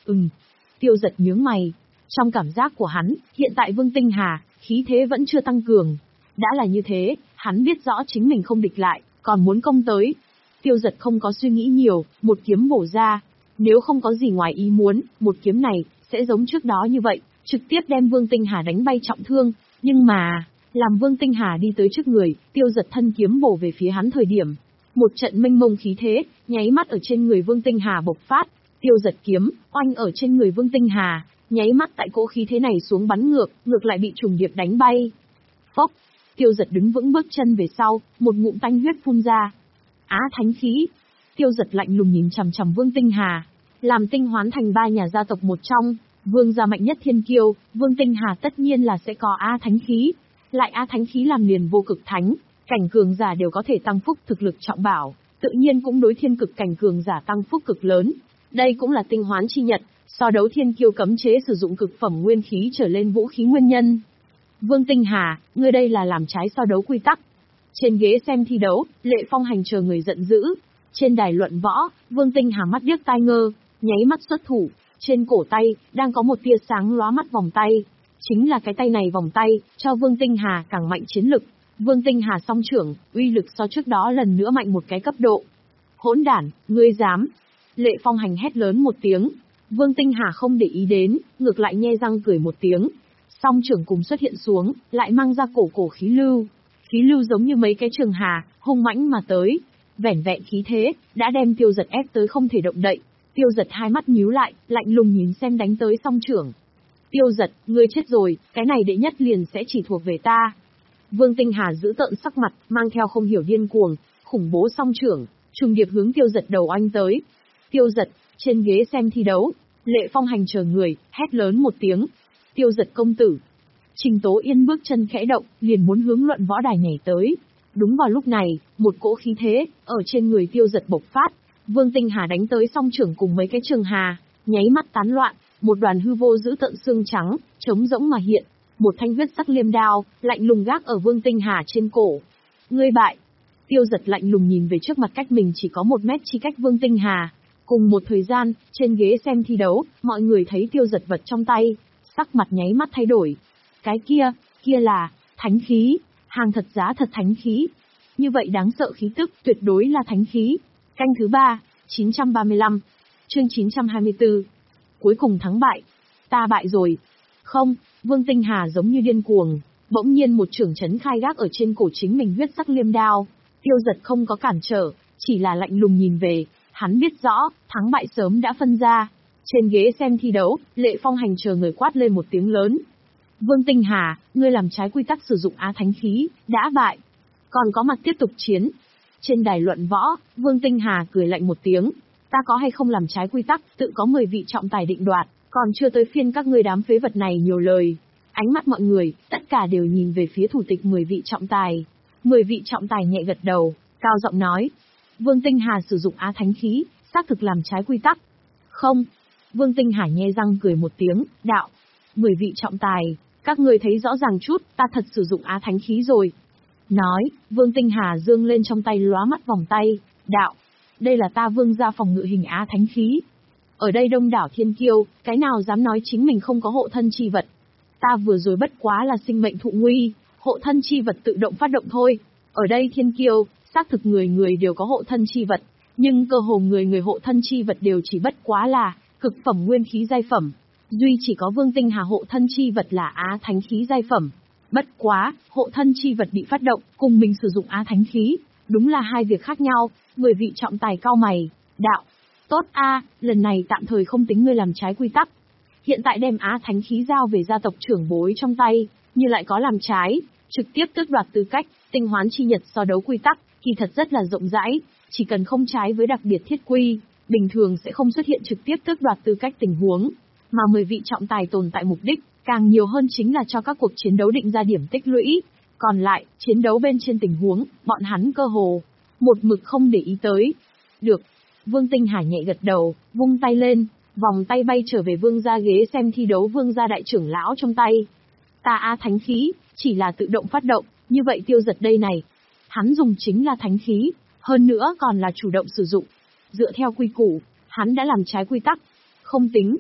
Ừm. Tiêu giật nhướng mày. Trong cảm giác của hắn, hiện tại Vương Tinh Hà, khí thế vẫn chưa tăng cường. Đã là như thế, hắn biết rõ chính mình không địch lại, còn muốn công tới. Tiêu giật không có suy nghĩ nhiều, một kiếm bổ ra. Nếu không có gì ngoài ý muốn, một kiếm này, sẽ giống trước đó như vậy, trực tiếp đem Vương Tinh Hà đánh bay trọng thương. Nhưng mà, làm Vương Tinh Hà đi tới trước người, tiêu giật thân kiếm bổ về phía hắn thời điểm. Một trận mênh mông khí thế, nháy mắt ở trên người Vương Tinh Hà bộc phát. Tiêu giật kiếm, oanh ở trên người Vương Tinh Hà, nháy mắt tại cỗ khí thế này xuống bắn ngược, ngược lại bị trùng điệp đánh bay. Phốc, tiêu giật đứng vững bước chân về sau, một ngụm tanh huyết phun ra. Á thánh khí. Tiêu giật lạnh lùng nhìn chằm chằm Vương Tinh Hà. Làm tinh hoán thành ba nhà gia tộc một trong, vương gia mạnh nhất thiên kiêu, Vương Tinh Hà tất nhiên là sẽ có Á thánh khí. Lại Á thánh khí làm liền vô cực thánh, cảnh cường giả đều có thể tăng phúc thực lực trọng bảo, tự nhiên cũng đối thiên cực cảnh cường giả tăng phúc cực lớn. Đây cũng là tinh hoán chi nhật, so đấu thiên kiêu cấm chế sử dụng cực phẩm nguyên khí trở lên vũ khí nguyên nhân. Vương Tinh Hà, ngươi đây là làm trái so đấu quy tắc. Trên ghế xem thi đấu, Lệ Phong Hành chờ người giận dữ. Trên đài luận võ, Vương Tinh Hà mắt điếc tai ngơ, nháy mắt xuất thủ. Trên cổ tay, đang có một tia sáng lóa mắt vòng tay. Chính là cái tay này vòng tay, cho Vương Tinh Hà càng mạnh chiến lực. Vương Tinh Hà song trưởng, uy lực so trước đó lần nữa mạnh một cái cấp độ. Hỗn đản, ngươi dám. Lệ Phong Hành hét lớn một tiếng. Vương Tinh Hà không để ý đến, ngược lại nhe răng cười một tiếng. Song trưởng cùng xuất hiện xuống, lại mang ra cổ cổ khí lưu. Khí lưu giống như mấy cái trường hà, hung mãnh mà tới. Vẻn vẹn khí thế, đã đem tiêu giật ép tới không thể động đậy. Tiêu giật hai mắt nhíu lại, lạnh lùng nhìn xem đánh tới song trưởng. Tiêu giật, ngươi chết rồi, cái này đệ nhất liền sẽ chỉ thuộc về ta. Vương Tinh Hà giữ tợn sắc mặt, mang theo không hiểu điên cuồng, khủng bố song trưởng, trùng điệp hướng tiêu giật đầu oanh tới. Tiêu giật, trên ghế xem thi đấu, Lệ Phong Hành chờ người, hét lớn một tiếng. Tiêu giật công tử. Trình Tố Yên bước chân khẽ động, liền muốn hướng luận võ đài nhảy tới. Đúng vào lúc này, một cỗ khí thế, ở trên người tiêu giật bộc phát. Vương Tinh Hà đánh tới song trưởng cùng mấy cái trường hà, nháy mắt tán loạn, một đoàn hư vô giữ tợn xương trắng, trống rỗng mà hiện. Một thanh huyết sắc liêm đao, lạnh lùng gác ở Vương Tinh Hà trên cổ. Ngươi bại. Tiêu giật lạnh lùng nhìn về trước mặt cách mình chỉ có một mét chi cách Vương Tinh Hà. Cùng một thời gian, trên ghế xem thi đấu, mọi người thấy tiêu giật vật trong tay, sắc mặt nháy mắt thay đổi. Cái kia, kia là, thánh khí, hàng thật giá thật thánh khí. Như vậy đáng sợ khí tức, tuyệt đối là thánh khí. Canh thứ ba, chín trăm ba mươi lăm, chương chín trăm hai mươi tư. Cuối cùng thắng bại. Ta bại rồi. Không, Vương Tinh Hà giống như điên cuồng, bỗng nhiên một trưởng chấn khai gác ở trên cổ chính mình huyết sắc liêm đao. Tiêu giật không có cản trở, chỉ là lạnh lùng nhìn về, hắn biết rõ, thắng bại sớm đã phân ra. Trên ghế xem thi đấu, Lệ Phong Hành chờ người quát lên một tiếng lớn. Vương Tinh Hà, ngươi làm trái quy tắc sử dụng Á thánh khí, đã bại. Còn có mặt tiếp tục chiến. Trên đài luận võ, Vương Tinh Hà cười lạnh một tiếng. Ta có hay không làm trái quy tắc, tự có mười vị trọng tài định đoạt, còn chưa tới phiên các ngươi đám phế vật này nhiều lời. Ánh mắt mọi người, tất cả đều nhìn về phía thủ tịch mười vị trọng tài. mười vị trọng tài nhẹ gật đầu, cao giọng nói. Vương Tinh Hà sử dụng Á thánh khí, xác thực làm trái quy tắc. Không. Vương Tinh Hà nhe răng cười một tiếng, đạo. mười vị trọng tài, các ngươi thấy rõ ràng chút, ta thật sử dụng Á thánh khí rồi. Nói, Vương Tinh Hà giương lên trong tay lóa mắt vòng tay, đạo. Đây là ta Vương gia phòng ngự hình Á thánh khí. Ở đây đông đảo thiên kiêu, cái nào dám nói chính mình không có hộ thân chi vật. Ta vừa rồi bất quá là sinh mệnh thụ nguy, hộ thân chi vật tự động phát động thôi. Ở đây thiên kiêu, xác thực người người đều có hộ thân chi vật, nhưng cơ hồ người người hộ thân chi vật đều chỉ bất quá là cực phẩm nguyên khí giai phẩm. Duy chỉ có Vương Tinh Hà hộ thân chi vật là Á thánh khí giai phẩm. Bất quá, hộ thân chi vật bị phát động, cùng mình sử dụng Á thánh khí, đúng là hai việc khác nhau. Mười vị trọng tài cau mày, đạo. Tốt a, lần này tạm thời không tính ngươi làm trái quy tắc. Hiện tại đem Á thánh khí giao về gia tộc trưởng bối trong tay, như lại có làm trái, trực tiếp tước đoạt tư cách. Tinh hoán chi nhật so đấu quy tắc, kỳ thật rất là rộng rãi, chỉ cần không trái với đặc biệt thiết quy, bình thường sẽ không xuất hiện trực tiếp tước đoạt tư cách tình huống. Mà mười vị trọng tài tồn tại mục đích, càng nhiều hơn chính là cho các cuộc chiến đấu định ra điểm tích lũy. Còn lại, chiến đấu bên trên tình huống, bọn hắn cơ hồ một mực không để ý tới. Được. Vương Tinh Hà nhẹ gật đầu, vung tay lên, vòng tay bay trở về vương gia ghế xem thi đấu vương gia đại trưởng lão trong tay. Ta Á thánh khí, chỉ là tự động phát động, như vậy tiêu giật đây này. Hắn dùng chính là thánh khí, hơn nữa còn là chủ động sử dụng. Dựa theo quy củ, hắn đã làm trái quy tắc. Không tính.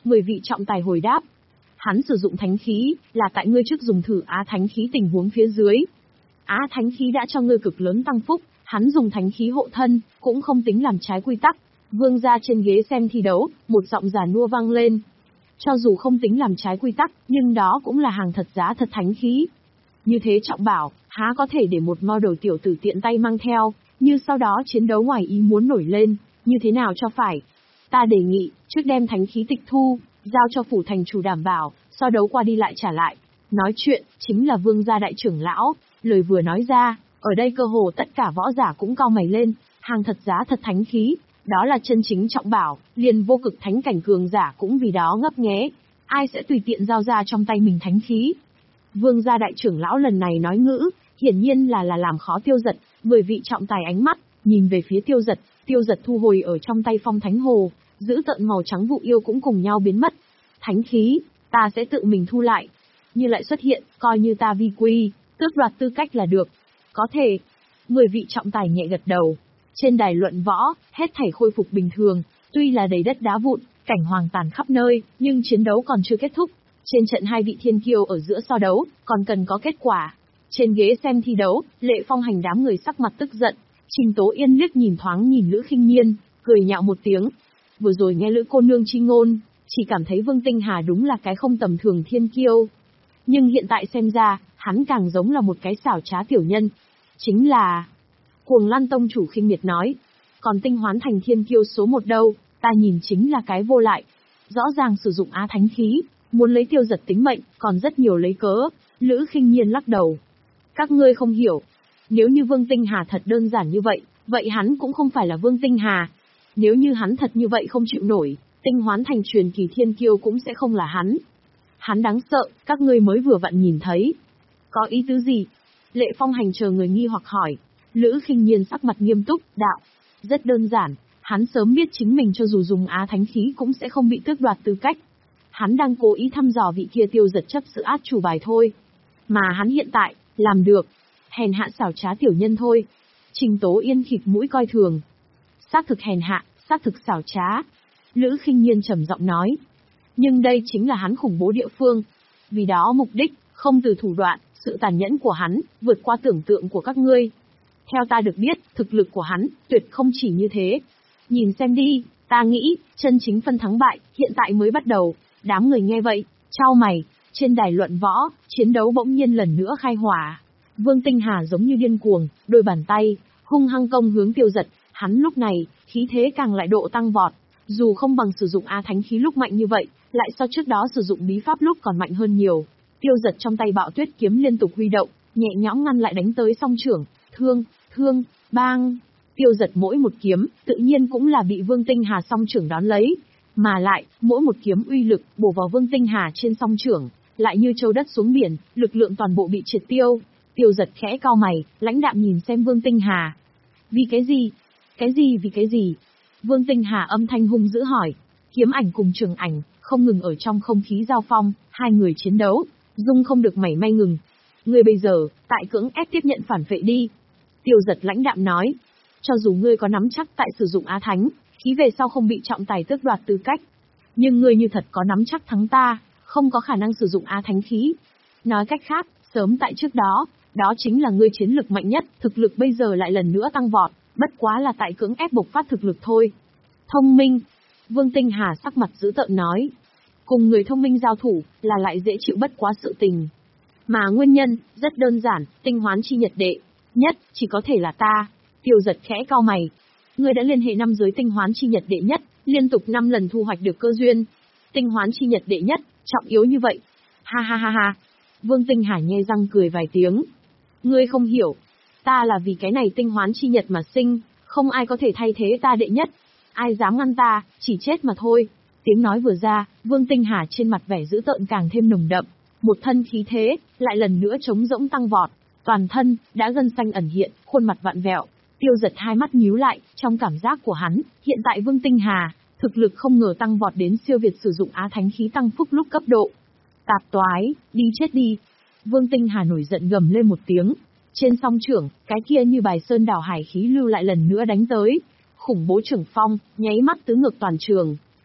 Mười vị trọng tài hồi đáp. Hắn sử dụng thánh khí, là tại ngươi trước dùng thử á thánh khí tình huống phía dưới. Á thánh khí đã cho ngươi cực lớn tăng phúc, hắn dùng thánh khí hộ thân, cũng không tính làm trái quy tắc. Vương gia trên ghế xem thi đấu, một giọng già nua vang lên. Cho dù không tính làm trái quy tắc, nhưng đó cũng là hàng thật giá thật thánh khí. Như thế trọng bảo, há có thể để một model tiểu tử tiện tay mang theo, như sau đó chiến đấu ngoài ý muốn nổi lên, như thế nào cho phải. Ta đề nghị, trước đem thánh khí tịch thu, giao cho phủ thành chủ đảm bảo, so đấu qua đi lại trả lại. Nói chuyện, chính là vương gia đại trưởng lão, lời vừa nói ra, ở đây cơ hồ tất cả võ giả cũng cau mày lên, hàng thật giá thật thánh khí, đó là chân chính trọng bảo, liền vô cực thánh cảnh cường giả cũng vì đó ngấp nghé, ai sẽ tùy tiện giao ra trong tay mình thánh khí. Vương gia đại trưởng lão lần này nói ngữ, hiển nhiên là là làm khó Tiêu Dật, mười vị trọng tài ánh mắt, nhìn về phía Tiêu Dật, Tiêu Dật thu hồi ở trong tay phong thánh hồ, giữ tận màu trắng vụ yêu cũng cùng nhau biến mất. Thánh khí, ta sẽ tự mình thu lại. Như lại xuất hiện, coi như ta vi quy, tước đoạt tư cách là được. Có thể. Mười vị trọng tài nhẹ gật đầu. Trên đài luận võ, hết thảy khôi phục bình thường, tuy là đầy đất đá vụn, cảnh hoàng tàn khắp nơi, nhưng chiến đấu còn chưa kết thúc. Trên trận hai vị thiên kiêu ở giữa so đấu, còn cần có kết quả. Trên ghế xem thi đấu, Lệ Phong hành đám người sắc mặt tức giận. Trình Tố Yên liếc nhìn thoáng nhìn Lữ Khinh Miên, cười nhạo một tiếng. Vừa rồi nghe Lữ cô nương chi ngôn, chỉ cảm thấy Vương Tinh Hà đúng là cái không tầm thường thiên kiêu. Nhưng hiện tại xem ra, hắn càng giống là một cái xảo trá tiểu nhân. Chính là... Cuồng Lan Tông chủ khinh miệt nói. Còn Tinh Hoán thành thiên kiêu số một đâu, ta nhìn chính là cái vô lại. Rõ ràng sử dụng á thánh khí, muốn lấy Tiêu Dật tính mệnh, còn rất nhiều lấy cớ. Lữ Khinh Miên lắc đầu. Các ngươi không hiểu. Nếu như Vương Tinh Hà thật đơn giản như vậy, vậy hắn cũng không phải là Vương Tinh Hà. Nếu như hắn thật như vậy không chịu nổi, Tinh Hoán thành truyền kỳ thiên kiêu cũng sẽ không là hắn. Hắn đáng sợ, các ngươi mới vừa vặn nhìn thấy. Có ý tứ gì? Lệ Phong hành chờ người nghi hoặc hỏi. Lữ Khinh Miên sắc mặt nghiêm túc, đạo. Rất đơn giản, hắn sớm biết chính mình cho dù dùng á thánh khí cũng sẽ không bị tước đoạt tư cách. Hắn đang cố ý thăm dò vị kia Tiêu Dật chấp sự át chủ bài thôi. Mà hắn hiện tại, làm được. Hèn hạ xảo trá tiểu nhân thôi. Trình Tố Yên khịt mũi coi thường. Xác thực hèn hạ, xác thực xảo trá. Lữ Khinh Miên trầm giọng nói. Nhưng đây chính là hắn khủng bố địa phương. Vì đó mục đích, không từ thủ đoạn, sự tàn nhẫn của hắn, vượt qua tưởng tượng của các ngươi. Theo ta được biết, thực lực của hắn, tuyệt không chỉ như thế. Nhìn xem đi, ta nghĩ, chân chính phân thắng bại, hiện tại mới bắt đầu. Đám người nghe vậy, chau mày, trên đài luận võ, chiến đấu bỗng nhiên lần nữa khai hỏa. Vương Tinh Hà giống như điên cuồng, đôi bàn tay, hung hăng công hướng Tiêu Dật, hắn lúc này, khí thế càng lại độ tăng vọt. Dù không bằng sử dụng á thánh khí lúc mạnh như vậy, lại so trước đó sử dụng bí pháp lúc còn mạnh hơn nhiều. Tiêu Dật trong tay Bạo Tuyết kiếm liên tục huy động, nhẹ nhõm ngăn lại đánh tới song trưởng, thương, thương, bang. Tiêu Dật mỗi một kiếm, tự nhiên cũng là bị Vương Tinh Hà song trưởng đón lấy, mà lại, mỗi một kiếm uy lực bổ vào Vương Tinh Hà trên song trưởng, lại như châu đất xuống biển, lực lượng toàn bộ bị triệt tiêu. Tiêu Dật khẽ cau mày, lãnh đạm nhìn xem Vương Tinh Hà. Vì cái gì? Cái gì vì cái gì? Vương Tinh Hà âm thanh hung dữ hỏi. Kiếm ảnh cùng trường ảnh, không ngừng ở trong không khí giao phong, hai người chiến đấu, dung không được mảy may ngừng. Ngươi bây giờ, tại cưỡng ép tiếp nhận phản vệ đi. Tiêu Dật lãnh đạm nói. Cho dù ngươi có nắm chắc tại sử dụng á thánh, khí về sau không bị trọng tài tước đoạt tư cách. Nhưng ngươi như thật có nắm chắc thắng ta, không có khả năng sử dụng á thánh khí. Nói cách khác, sớm tại trước đó, đó chính là ngươi chiến lực mạnh nhất, thực lực bây giờ lại lần nữa tăng vọt, bất quá là tại cưỡng ép bộc phát thực lực thôi. Thông minh. Vương Tinh Hà sắc mặt dữ tợn nói. Cùng người thông minh giao thủ, là lại dễ chịu bất quá sự tình. Mà nguyên nhân, rất đơn giản, Tinh Hoán chi nhật đệ. Nhất, chỉ có thể là ta. Tiêu Dật khẽ cau mày. Ngươi đã liên hệ năm giới Tinh Hoán chi nhật đệ nhất, liên tục năm lần thu hoạch được cơ duyên. Tinh Hoán chi nhật đệ nhất, trọng yếu như vậy. Ha ha ha ha. Vương Tinh Hà nhe răng cười vài tiếng. Ngươi không hiểu. Ta là vì cái này Tinh Hoán chi nhật mà sinh, không ai có thể thay thế ta đệ nhất. Ai dám ngăn ta, chỉ chết mà thôi. Tiếng nói vừa ra, Vương Tinh Hà trên mặt vẻ dữ tợn càng thêm nồng đậm. Một thân khí thế, lại lần nữa trống rỗng tăng vọt. Toàn thân, đã gân xanh ẩn hiện, khuôn mặt vặn vẹo. Tiêu Dật hai mắt nhíu lại, trong cảm giác của hắn, hiện tại Vương Tinh Hà, thực lực không ngờ tăng vọt đến siêu việt sử dụng á thánh khí tăng phúc lúc cấp độ. Tạp toái, đi chết đi. Vương Tinh Hà nổi giận gầm lên một tiếng. Trên song trưởng, cái kia như bài sơn đảo hải khí lưu lại lần nữa đánh tới. Khủng bố trưởng phong, nháy mắt tứ ngược toàn trường.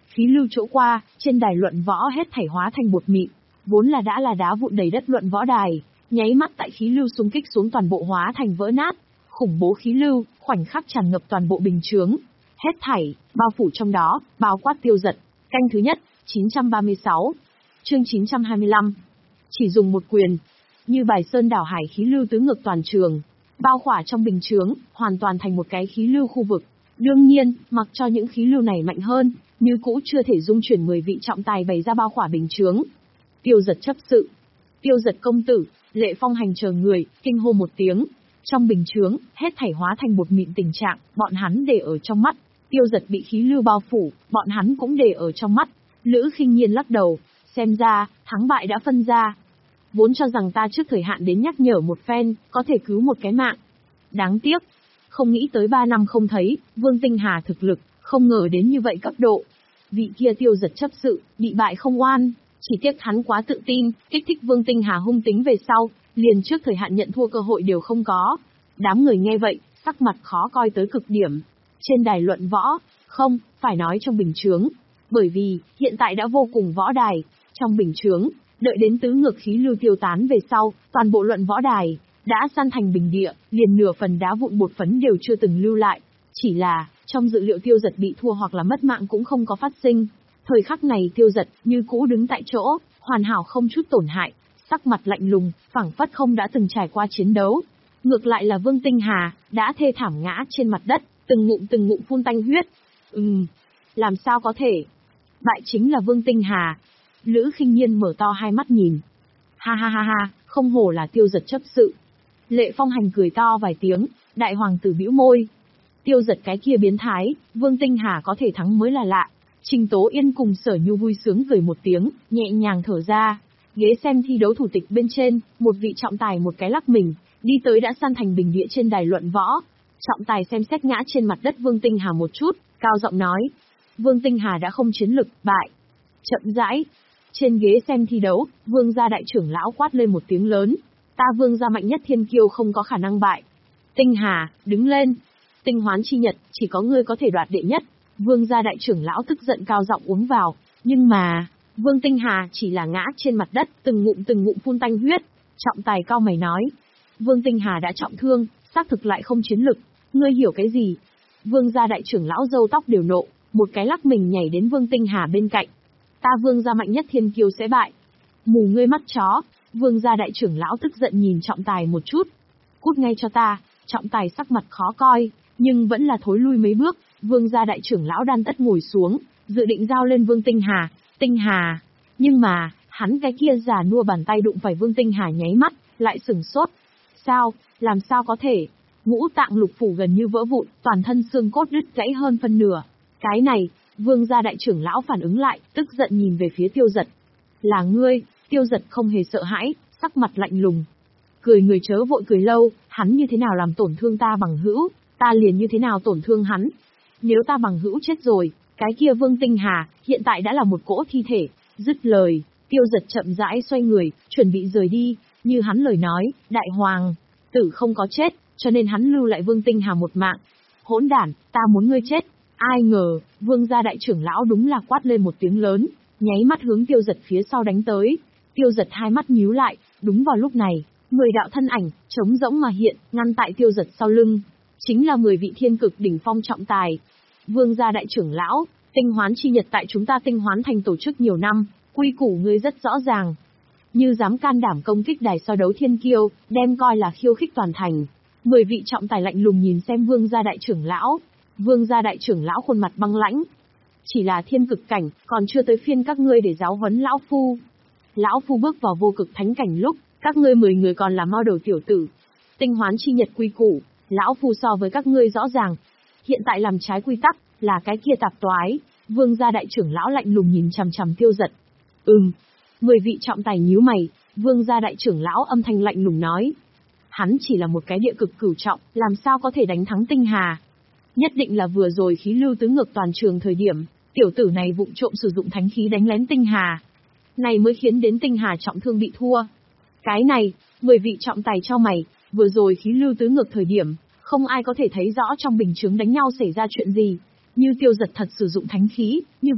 khí lưu chỗ qua, trên đài luận võ hết thảy hóa thành bột mịn, vốn là đã là đá vụn đầy đất luận võ đài, nháy mắt tại khí lưu xung kích xuống toàn bộ hóa thành vỡ nát, khủng bố khí lưu, khoảnh khắc tràn ngập toàn bộ bình chướng, hết thảy bao phủ trong đó, bao quát Tiêu Dật. Canh thứ nhất, chín trăm ba mươi sáu, chương chín trăm hai mươi lăm. Chỉ dùng một quyền, như bài sơn đảo hải khí lưu tứ ngược toàn trường, bao khỏa trong bình chướng, hoàn toàn thành một cái khí lưu khu vực. Đương nhiên, mặc cho những khí lưu này mạnh hơn, như cũ chưa thể dung chuyển mười vị trọng tài bày ra bao khỏa bình chướng. Tiêu Dật chấp sự, Tiêu Dật công tử, Lệ Phong Hành chờ người, kinh hô một tiếng. Trong bình chướng, hết thảy hóa thành một mịn tình trạng, bọn hắn để ở trong mắt. Tiêu Dật bị khí lưu bao phủ, bọn hắn cũng để ở trong mắt. Lữ Khinh Nhiên lắc đầu, xem ra, thắng bại đã phân ra. Vốn cho rằng ta trước thời hạn đến nhắc nhở một phen, có thể cứu một cái mạng. Đáng tiếc, không nghĩ tới ba năm không thấy, Vương Tinh Hà thực lực, không ngờ đến như vậy cấp độ. Vị kia Tiêu Dật chấp sự, bị bại không oan, chỉ tiếc hắn quá tự tin, kích thích Vương Tinh Hà hung tính về sau, liền trước thời hạn nhận thua cơ hội đều không có. Đám người nghe vậy, sắc mặt khó coi tới cực điểm. Trên đài luận võ, không, phải nói trong bình chướng. Bởi vì, hiện tại đã vô cùng võ đài, trong bình chướng, đợi đến tứ ngược khí lưu tiêu tán về sau, toàn bộ luận võ đài, đã san thành bình địa, liền nửa phần đá vụn bột phấn đều chưa từng lưu lại. Chỉ là, trong dự liệu Tiêu Dật bị thua hoặc là mất mạng cũng không có phát sinh. Thời khắc này Tiêu Dật, như cũ đứng tại chỗ, hoàn hảo không chút tổn hại, sắc mặt lạnh lùng, phảng phất không đã từng trải qua chiến đấu. Ngược lại là Vương Tinh Hà, đã thê thảm ngã trên mặt đất, từng ngụm từng ngụm phun tanh huyết. Ừm, làm sao có thể? Bại chính là Vương Tinh Hà. Lữ Khinh Nhiên mở to hai mắt nhìn. Ha ha ha ha, không hổ là Tiêu Dật chấp sự. Lệ Phong Hành cười to vài tiếng, đại hoàng tử bĩu môi. Tiêu Dật cái kia biến thái, Vương Tinh Hà có thể thắng mới là lạ. Trình Tố Yên cùng Sở Nhu vui sướng cười một tiếng, nhẹ nhàng thở ra. Ghế xem thi đấu thủ tịch bên trên, một vị trọng tài một cái lắc mình, đi tới đã san thành bình địa trên đài luận võ. Trọng tài xem xét ngã trên mặt đất Vương Tinh Hà một chút, cao giọng nói. Vương Tinh Hà đã không chiến lực, bại. Chậm rãi. Trên ghế xem thi đấu, Vương gia đại trưởng lão quát lên một tiếng lớn. Ta Vương gia mạnh nhất thiên kiêu không có khả năng bại. Tinh Hà, đứng lên. Tinh hoán chi nhật, chỉ có ngươi có thể đoạt đệ nhất. Vương gia đại trưởng lão tức giận cao giọng uống vào. Nhưng mà, Vương Tinh Hà chỉ là ngã trên mặt đất, từng ngụm từng ngụm phun tanh huyết. Trọng tài cao mày nói. Vương Tinh Hà đã trọng thương, xác thực lại không chiến lực. Ngươi hiểu cái gì? Vương gia đại trưởng lão râu tóc đều nộ, một cái lắc mình nhảy đến Vương Tinh Hà bên cạnh. Ta Vương gia mạnh nhất thiên kiêu sẽ bại. Mù ngươi mắt chó. Vương gia đại trưởng lão tức giận nhìn trọng tài một chút. Cút ngay cho ta. Trọng tài sắc mặt khó coi, nhưng vẫn là thối lui mấy bước. Vương gia đại trưởng lão đan tất ngồi xuống, dự định giao lên Vương Tinh Hà. Tinh Hà. Nhưng mà, hắn cái kia già nua bàn tay đụng phải Vương Tinh Hà nháy mắt, lại sửng sốt. Sao, làm sao có thể? Ngũ tạng lục phủ gần như vỡ vụn, toàn thân xương cốt đứt gãy hơn phân nửa. Cái này, Vương gia đại trưởng lão phản ứng lại, tức giận nhìn về phía Tiêu Dật. Là ngươi? Tiêu Dật không hề sợ hãi, sắc mặt lạnh lùng. Cười người chớ vội cười lâu, hắn như thế nào làm tổn thương ta bằng hữu, ta liền như thế nào tổn thương hắn. Nếu ta bằng hữu chết rồi, cái kia Vương Tinh Hà, hiện tại đã là một cỗ thi thể. Dứt lời, Tiêu Dật chậm rãi xoay người, chuẩn bị rời đi, như hắn lời nói, đại hoàng tử không có chết, cho nên hắn lưu lại Vương Tinh Hà một mạng. Hỗn đản, ta muốn ngươi chết. Ai ngờ, Vương gia đại trưởng lão đúng là quát lên một tiếng lớn, nháy mắt hướng Tiêu Dật phía sau đánh tới. Tiêu Dật hai mắt nhíu lại, đúng vào lúc này, mười đạo thân ảnh, trống rỗng mà hiện, ngăn tại Tiêu Dật sau lưng. Chính là mười vị thiên cực đỉnh phong trọng tài. Vương gia đại trưởng lão, tinh hoán chi nhật tại chúng ta tinh hoán thành tổ chức nhiều năm, quy củ ngươi rất rõ ràng. Như dám can đảm công kích đài so đấu thiên kiêu, đem coi là khiêu khích toàn thành. Mười vị trọng tài lạnh lùng nhìn xem Vương gia đại trưởng lão. Vương gia đại trưởng lão khuôn mặt băng lãnh. Chỉ là thiên cực cảnh, còn chưa tới phiên các ngươi để giáo huấn lão phu. Lão phu bước vào vô cực thánh cảnh lúc, các ngươi mười người còn là mao đầu tiểu tử. Tinh hoán chi nhật quy củ, lão phu so với các ngươi rõ ràng. Hiện tại làm trái quy tắc, là cái kia tạp toái. Vương gia đại trưởng lão lạnh lùng nhìn chằm chằm Tiêu Dật. Ừm. Mười vị trọng tài nhíu mày, Vương gia đại trưởng lão âm thanh lạnh lùng nói. Hắn chỉ là một cái địa cực cửu trọng, làm sao có thể đánh thắng Tinh Hà. Nhất định là vừa rồi khí lưu tứ ngược toàn trường thời điểm, tiểu tử này vụng trộm sử dụng thánh khí đánh lén Tinh Hà. Này mới khiến đến Tinh Hà trọng thương bị thua. Cái này, mười vị trọng tài cho mày, vừa rồi khí lưu tứ ngược thời điểm, không ai có thể thấy rõ trong bình chướng đánh nhau xảy ra chuyện gì. Như Tiêu Dật thật sử dụng thánh khí, như vậy,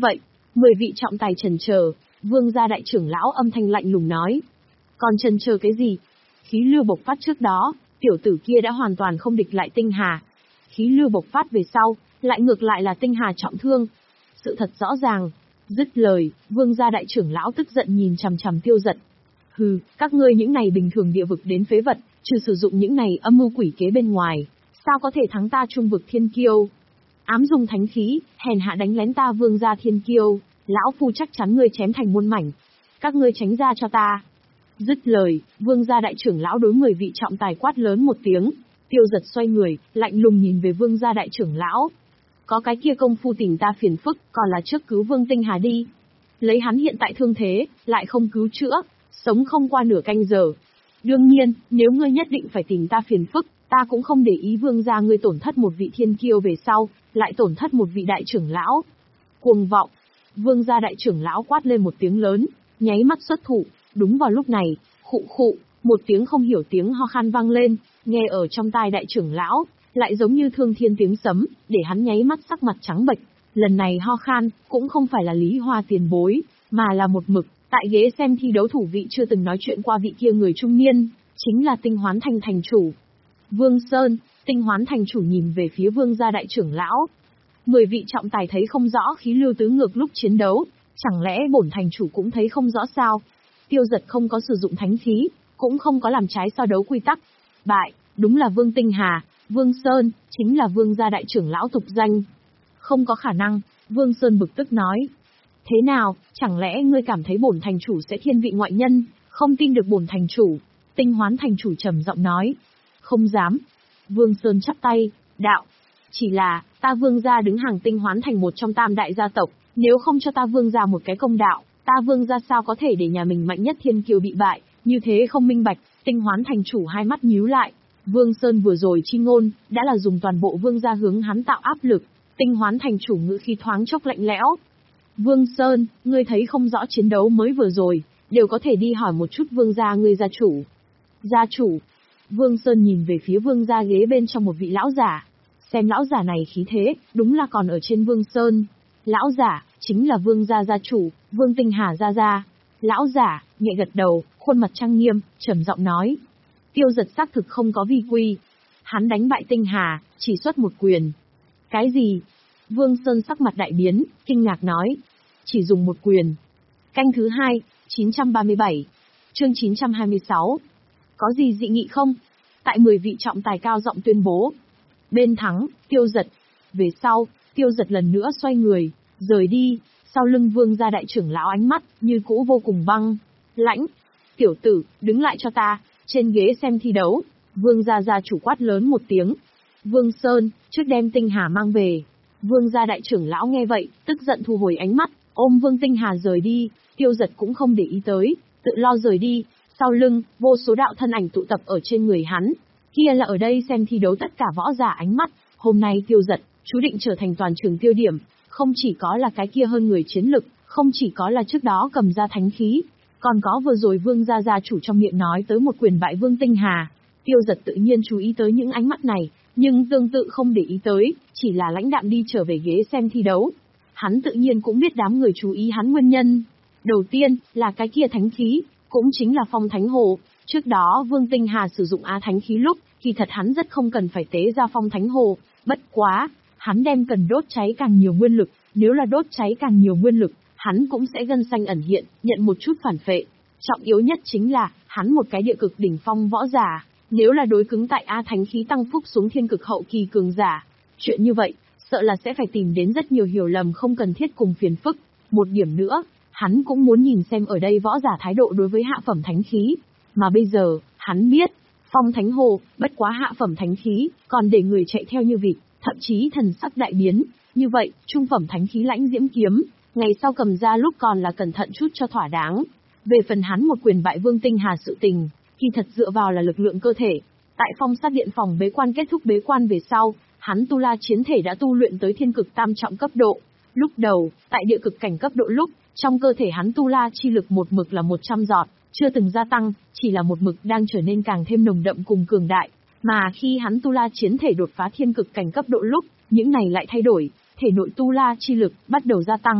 Mười vị trọng tài chần chờ, Vương gia đại trưởng lão âm thanh lạnh lùng nói. Còn chần chờ cái gì? Khí lưu bộc phát trước đó, tiểu tử kia đã hoàn toàn không địch lại Tinh Hà. Khí lưu bộc phát về sau, lại ngược lại là Tinh Hà trọng thương. Sự thật rõ ràng. Dứt lời, Vương gia đại trưởng lão tức giận nhìn chằm chằm Tiêu Dật. Hừ, các ngươi những này bình thường địa vực đến phế vật, trừ sử dụng những này âm mưu quỷ kế bên ngoài, sao có thể thắng ta trung vực thiên kiêu? Ám dùng thánh khí, hèn hạ đánh lén ta Vương gia thiên kiêu, lão phu chắc chắn ngươi chém thành muôn mảnh. Các ngươi tránh ra cho ta. Dứt lời, Vương gia đại trưởng lão đối mười vị trọng tài quát lớn một tiếng. Tiêu Dật xoay người, lạnh lùng nhìn về Vương gia đại trưởng lão. Có cái kia công phu tìm ta phiền phức, còn là trước cứu Vương Tinh Hà đi. Lấy hắn hiện tại thương thế, lại không cứu chữa, sống không qua nửa canh giờ. Đương nhiên, nếu ngươi nhất định phải tìm ta phiền phức, ta cũng không để ý Vương gia ngươi tổn thất một vị thiên kiêu về sau, lại tổn thất một vị đại trưởng lão. Cuồng vọng. Vương gia đại trưởng lão quát lên một tiếng lớn, nháy mắt xuất thủ. Đúng vào lúc này, khụ khụ, một tiếng không hiểu tiếng ho khan vang lên, nghe ở trong tai đại trưởng lão, lại giống như thương thiên tiếng sấm, để hắn nháy mắt sắc mặt trắng bệch. Lần này ho khan, cũng không phải là Lý Hoa tiền bối, mà là một mực, tại ghế xem thi đấu thủ vị chưa từng nói chuyện qua vị kia người trung niên, chính là Tinh Hoán Thành thành chủ. Vương Sơn, Tinh Hoán Thành chủ nhìn về phía Vương gia đại trưởng lão. Mười vị trọng tài thấy không rõ khí lưu tứ ngược lúc chiến đấu, chẳng lẽ bổn thành chủ cũng thấy không rõ sao? Tiêu Dật không có sử dụng thánh khí, cũng không có làm trái so đấu quy tắc. Bại, đúng là Vương Tinh Hà, Vương Sơn, chính là Vương gia đại trưởng lão tục danh. Không có khả năng, Vương Sơn bực tức nói. Thế nào, chẳng lẽ ngươi cảm thấy bổn thành chủ sẽ thiên vị ngoại nhân, không tin được bổn thành chủ? Tinh Hoán thành chủ trầm giọng nói. Không dám. Vương Sơn chắp tay, đạo. Chỉ là, ta Vương gia đứng hàng Tinh Hoán thành một trong tam đại gia tộc, nếu không cho ta Vương gia một cái công đạo, ta Vương gia sao có thể để nhà mình mạnh nhất thiên kiêu bị bại, như thế không minh bạch. Tinh Hoán thành chủ hai mắt nhíu lại. Vương Sơn vừa rồi chi ngôn, đã là dùng toàn bộ Vương gia hướng hắn tạo áp lực. Tinh Hoán thành chủ ngữ khí thoáng chốc lạnh lẽo. Vương Sơn, ngươi thấy không rõ chiến đấu mới vừa rồi, đều có thể đi hỏi một chút Vương gia ngươi gia chủ. Gia chủ. Vương Sơn nhìn về phía Vương gia ghế bên trong một vị lão giả. Xem lão giả này khí thế, đúng là còn ở trên Vương Sơn. Lão giả, chính là Vương gia gia chủ, Vương Tinh Hà gia gia. Lão giả, nhẹ gật đầu, khuôn mặt trang nghiêm, trầm giọng nói. Tiêu Dật xác thực không có vi quy. Hắn đánh bại Tinh Hà, chỉ xuất một quyền. Cái gì? Vương Sơn sắc mặt đại biến, kinh ngạc nói. Chỉ dùng một quyền. Canh thứ hai, chín trăm ba mươi bảy. Chương chín trăm hai mươi sáu. Có gì dị nghị không? Tại mười vị trọng tài cao giọng tuyên bố. Bên thắng, Tiêu Dật. Về sau, Tiêu Dật lần nữa xoay người, rời đi, sau lưng Vương gia đại trưởng lão ánh mắt, như cũ vô cùng băng, lãnh. Tiểu tử, đứng lại cho ta, trên ghế xem thi đấu. Vương gia gia chủ quát lớn một tiếng. Vương Sơn, trước đem Tinh Hà mang về. Vương gia đại trưởng lão nghe vậy, tức giận thu hồi ánh mắt, ôm Vương Tinh Hà rời đi. Tiêu Dật cũng không để ý tới, tự lo rời đi. Sau lưng, vô số đạo thân ảnh tụ tập ở trên người hắn. Kia là ở đây xem thi đấu tất cả võ giả ánh mắt. Hôm nay Tiêu Dật, chú định trở thành toàn trường tiêu điểm. Không chỉ có là cái kia hơn người chiến lực, không chỉ có là trước đó cầm ra thánh khí, còn có vừa rồi Vương gia gia chủ trong miệng nói tới một quyền bại Vương Tinh Hà. Tiêu Dật tự nhiên chú ý tới những ánh mắt này, nhưng tương tự không để ý tới, chỉ là lãnh đạm đi trở về ghế xem thi đấu. Hắn tự nhiên cũng biết đám người chú ý hắn nguyên nhân. Đầu tiên, là cái kia thánh khí, cũng chính là Phong Thánh Hồ. Trước đó Vương Tinh Hà sử dụng Á Thánh khí lúc, kỳ thật hắn rất không cần phải tế ra Phong Thánh Hồ, bất quá, hắn đem cần đốt cháy càng nhiều nguyên lực, nếu là đốt cháy càng nhiều nguyên lực, hắn cũng sẽ gân xanh ẩn hiện, nhận một chút phản phệ. Trọng yếu nhất chính là, hắn một cái địa cực đỉnh phong võ giả, nếu là đối cứng tại A Thánh khí tăng phúc xuống thiên cực hậu kỳ cường giả, chuyện như vậy, sợ là sẽ phải tìm đến rất nhiều hiểu lầm không cần thiết cùng phiền phức. Một điểm nữa, hắn cũng muốn nhìn xem ở đây võ giả thái độ đối với hạ phẩm thánh khí, mà bây giờ, hắn biết, Phong Thánh Hồ, bất quá hạ phẩm thánh khí, còn để người chạy theo như vịt, thậm chí thần sắc đại biến, như vậy, trung phẩm thánh khí Lãnh Diễm kiếm, ngày sau cầm ra lúc còn là cẩn thận chút cho thỏa đáng. Về phần hắn một quyền bại Vương Tinh Hà sự tình, kỳ thật dựa vào là lực lượng cơ thể. Tại Phong Sát Điện phòng bế quan kết thúc bế quan về sau, hắn tu la chiến thể đã tu luyện tới thiên cực tam trọng cấp độ. Lúc đầu, tại địa cực cảnh cấp độ lúc, trong cơ thể hắn tu la chi lực một mực là một trăm giọt, chưa từng gia tăng, chỉ là một mực đang trở nên càng thêm nồng đậm cùng cường đại. Mà khi hắn tu la chiến thể đột phá thiên cực cảnh cấp độ lúc, những này lại thay đổi, thể nội tu la chi lực bắt đầu gia tăng.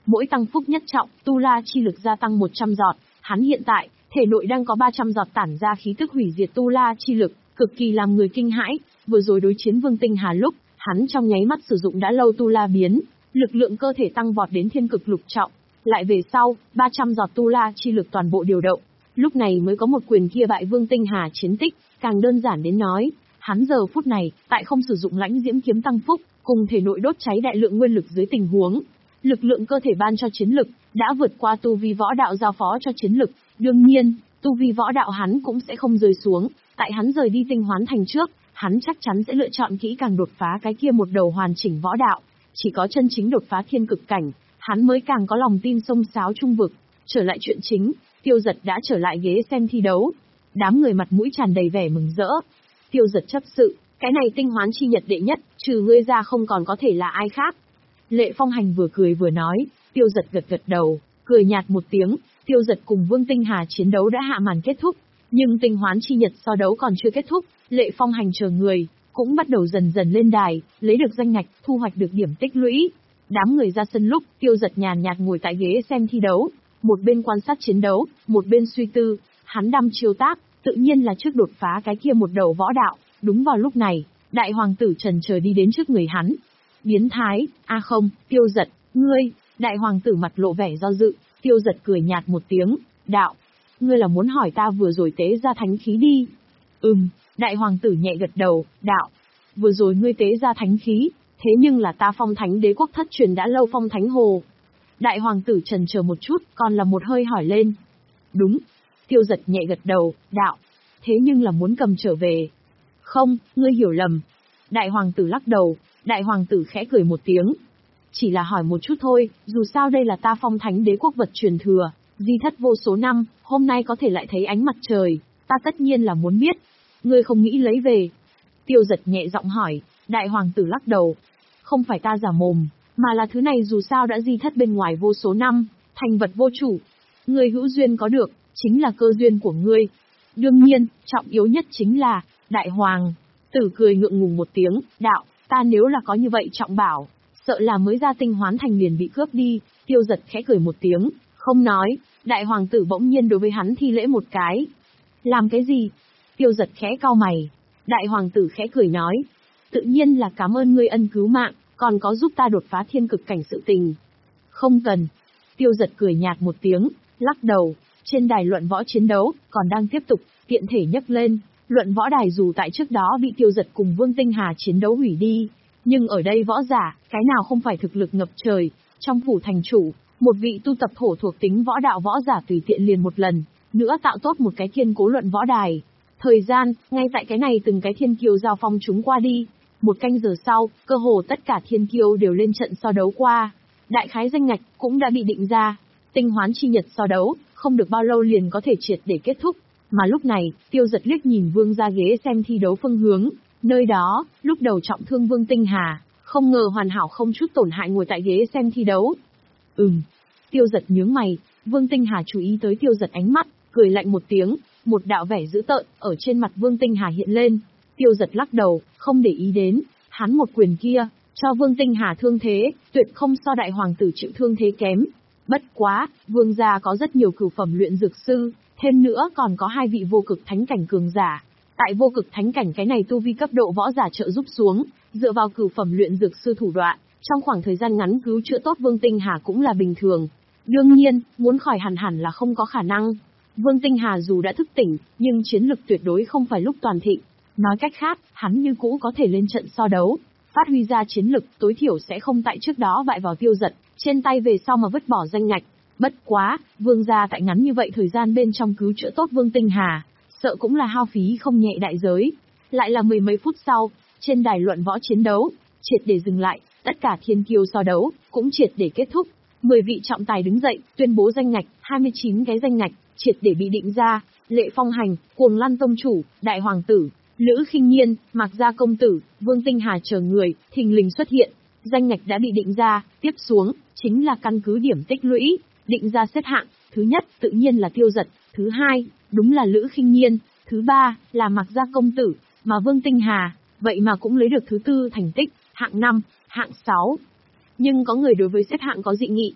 mỗi tăng phúc nhất trọng, tu la chi lực gia tăng một trăm giọt, hắn hiện tại, thể nội đang có ba trăm giọt tản ra khí tức hủy diệt tu la chi lực, cực kỳ làm người kinh hãi, vừa rồi đối chiến Vương Tinh Hà lúc, hắn trong nháy mắt sử dụng đã lâu tu la biến, lực lượng cơ thể tăng vọt đến thiên cực lục trọng, lại về sau, ba trăm giọt tu la chi lực toàn bộ điều động, lúc này mới có một quyền kia bại Vương Tinh Hà chiến tích, càng đơn giản đến nói, hắn giờ phút này, tại không sử dụng lãnh diễm kiếm tăng phúc, cùng thể nội đốt cháy đại lượng nguyên lực dưới tình huống, lực lượng cơ thể ban cho chiến lực, đã vượt qua tu vi võ đạo giao phó cho chiến lực, đương nhiên, tu vi võ đạo hắn cũng sẽ không rơi xuống, tại hắn rời đi Tinh Hoán Thành trước, hắn chắc chắn sẽ lựa chọn kỹ càng đột phá cái kia một đầu hoàn chỉnh võ đạo, chỉ có chân chính đột phá thiên cực cảnh, hắn mới càng có lòng tin xông xáo trung vực. Trở lại chuyện chính, Tiêu Dật đã trở lại ghế xem thi đấu, đám người mặt mũi tràn đầy vẻ mừng rỡ. Tiêu Dật chấp sự, cái này Tinh Hoán chi nhật đệ nhất, trừ ngươi ra không còn có thể là ai khác. Lệ Phong Hành vừa cười vừa nói, Tiêu Dật gật gật đầu, cười nhạt một tiếng. Tiêu Dật cùng Vương Tinh Hà chiến đấu đã hạ màn kết thúc, nhưng Tinh Hoán chi nhật so đấu còn chưa kết thúc, Lệ Phong Hành chờ người, cũng bắt đầu dần dần lên đài, lấy được danh ngạch, thu hoạch được điểm tích lũy. Đám người ra sân lúc, Tiêu Dật nhàn nhạt ngồi tại ghế xem thi đấu, một bên quan sát chiến đấu, một bên suy tư, hắn đăm chiêu tác, tự nhiên là trước đột phá cái kia một đầu võ đạo. Đúng vào lúc này, đại hoàng tử trần chờ đi đến trước người hắn. Biến thái, a không, Tiêu Dật, ngươi, đại hoàng tử mặt lộ vẻ do dự, Tiêu Dật cười nhạt một tiếng, đạo, ngươi là muốn hỏi ta vừa rồi tế ra thánh khí đi. Ừm, đại hoàng tử nhẹ gật đầu, đạo, vừa rồi ngươi tế ra thánh khí, thế nhưng là ta Phong Thánh Đế quốc thất truyền đã lâu Phong Thánh Hồ. Đại hoàng tử trần chờ một chút, còn là một hơi hỏi lên. Đúng, Tiêu Dật nhẹ gật đầu, đạo, thế nhưng là muốn cầm trở về. Không, ngươi hiểu lầm. Đại hoàng tử lắc đầu, đại hoàng tử khẽ cười một tiếng. Chỉ là hỏi một chút thôi, dù sao đây là ta Phong Thánh Đế quốc vật truyền thừa, di thất vô số năm, hôm nay có thể lại thấy ánh mặt trời, ta tất nhiên là muốn biết. Ngươi không nghĩ lấy về? Tiêu Dật nhẹ giọng hỏi, đại hoàng tử lắc đầu. Không phải ta giả mồm, mà là thứ này dù sao đã di thất bên ngoài vô số năm, thành vật vô chủ. Ngươi hữu duyên có được, chính là cơ duyên của ngươi. Đương nhiên, trọng yếu nhất chính là, đại hoàng tử cười ngượng ngùng một tiếng, đạo, ta nếu là có như vậy trọng bảo, sợ là mới ra Tinh Hoán Thành liền bị cướp đi. Tiêu Dật khẽ cười một tiếng, không nói. Đại hoàng tử bỗng nhiên đối với hắn thi lễ một cái. Làm cái gì? Tiêu Dật khẽ cau mày. Đại hoàng tử khẽ cười nói, tự nhiên là cảm ơn ngươi ân cứu mạng, còn có giúp ta đột phá thiên cực cảnh sự tình. Không cần. Tiêu Dật cười nhạt một tiếng, lắc đầu. Trên đài luận võ chiến đấu, còn đang tiếp tục, tiện thể nhấc lên. Luận võ đài dù tại trước đó bị Tiêu Dật cùng Vương Tinh Hà chiến đấu hủy đi, nhưng ở đây võ giả, cái nào không phải thực lực ngập trời. Trong phủ thành chủ, một vị tu tập thổ thuộc tính võ đạo võ giả tùy tiện liền một lần, nữa tạo tốt một cái thiên cố luận võ đài. Thời gian, ngay tại cái này từng cái thiên kiêu giao phong chúng qua đi. Một canh giờ sau, cơ hồ tất cả thiên kiêu đều lên trận so đấu qua. Đại khái danh ngạch cũng đã bị định ra. Tinh Hoán chi nhật so đấu, không được bao lâu liền có thể triệt để kết thúc. Mà lúc này, Tiêu Dật liếc nhìn Vương ra ghế xem thi đấu phương hướng. Nơi đó, lúc đầu trọng thương Vương Tinh Hà, không ngờ hoàn hảo không chút tổn hại ngồi tại ghế xem thi đấu. Ừm. Tiêu Dật nhướng mày, Vương Tinh Hà chú ý tới Tiêu Dật ánh mắt, cười lạnh một tiếng, một đạo vẻ dữ tợn ở trên mặt Vương Tinh Hà hiện lên. Tiêu Dật lắc đầu, không để ý đến, hắn một quyền kia, cho Vương Tinh Hà thương thế, tuyệt không so đại hoàng tử chịu thương thế kém. Bất quá, Vương gia có rất nhiều cửu phẩm luyện dược sư, thêm nữa còn có hai vị vô cực thánh cảnh cường giả. Tại vô cực thánh cảnh cái này tu vi cấp độ võ giả trợ giúp xuống, dựa vào cửu phẩm luyện dược sư thủ đoạn, trong khoảng thời gian ngắn cứu chữa tốt Vương Tinh Hà cũng là bình thường. Đương nhiên, muốn khỏi hẳn hẳn là không có khả năng. Vương Tinh Hà dù đã thức tỉnh, nhưng chiến lực tuyệt đối không phải lúc toàn thịnh. Nói cách khác, hắn như cũ có thể lên trận so đấu, phát huy ra chiến lực, tối thiểu sẽ không tại trước đó bại vào Tiêu Dật, trên tay về sau mà vứt bỏ danh ngạch. Bất quá, Vương gia tại ngắn như vậy thời gian bên trong cứu chữa tốt Vương Tinh Hà, sợ cũng là hao phí không nhẹ đại giới. Lại là mười mấy phút sau, trên đài luận võ chiến đấu, triệt để dừng lại, tất cả thiên kiêu so đấu, cũng triệt để kết thúc. mười vị trọng tài đứng dậy, tuyên bố danh ngạch, hai mươi chín cái danh ngạch, triệt để bị định ra. Lệ Phong Hành, Cuồng Lan Tông Chủ, Đại Hoàng Tử, Lữ Khinh Nhiên, Mạc Gia Công Tử, Vương Tinh Hà chờ người, thình lình xuất hiện. Danh ngạch đã bị định ra, tiếp xuống, chính là căn cứ điểm tích lũy, định ra xếp hạng. Thứ nhất, tự nhiên là Tiêu Dật, thứ hai, đúng là Lữ Khinh Nhiên, thứ ba, là Mạc Gia Công Tử, mà Vương Tinh Hà, vậy mà cũng lấy được thứ tư thành tích, hạng năm, hạng sáu. Nhưng có người đối với xếp hạng có dị nghị.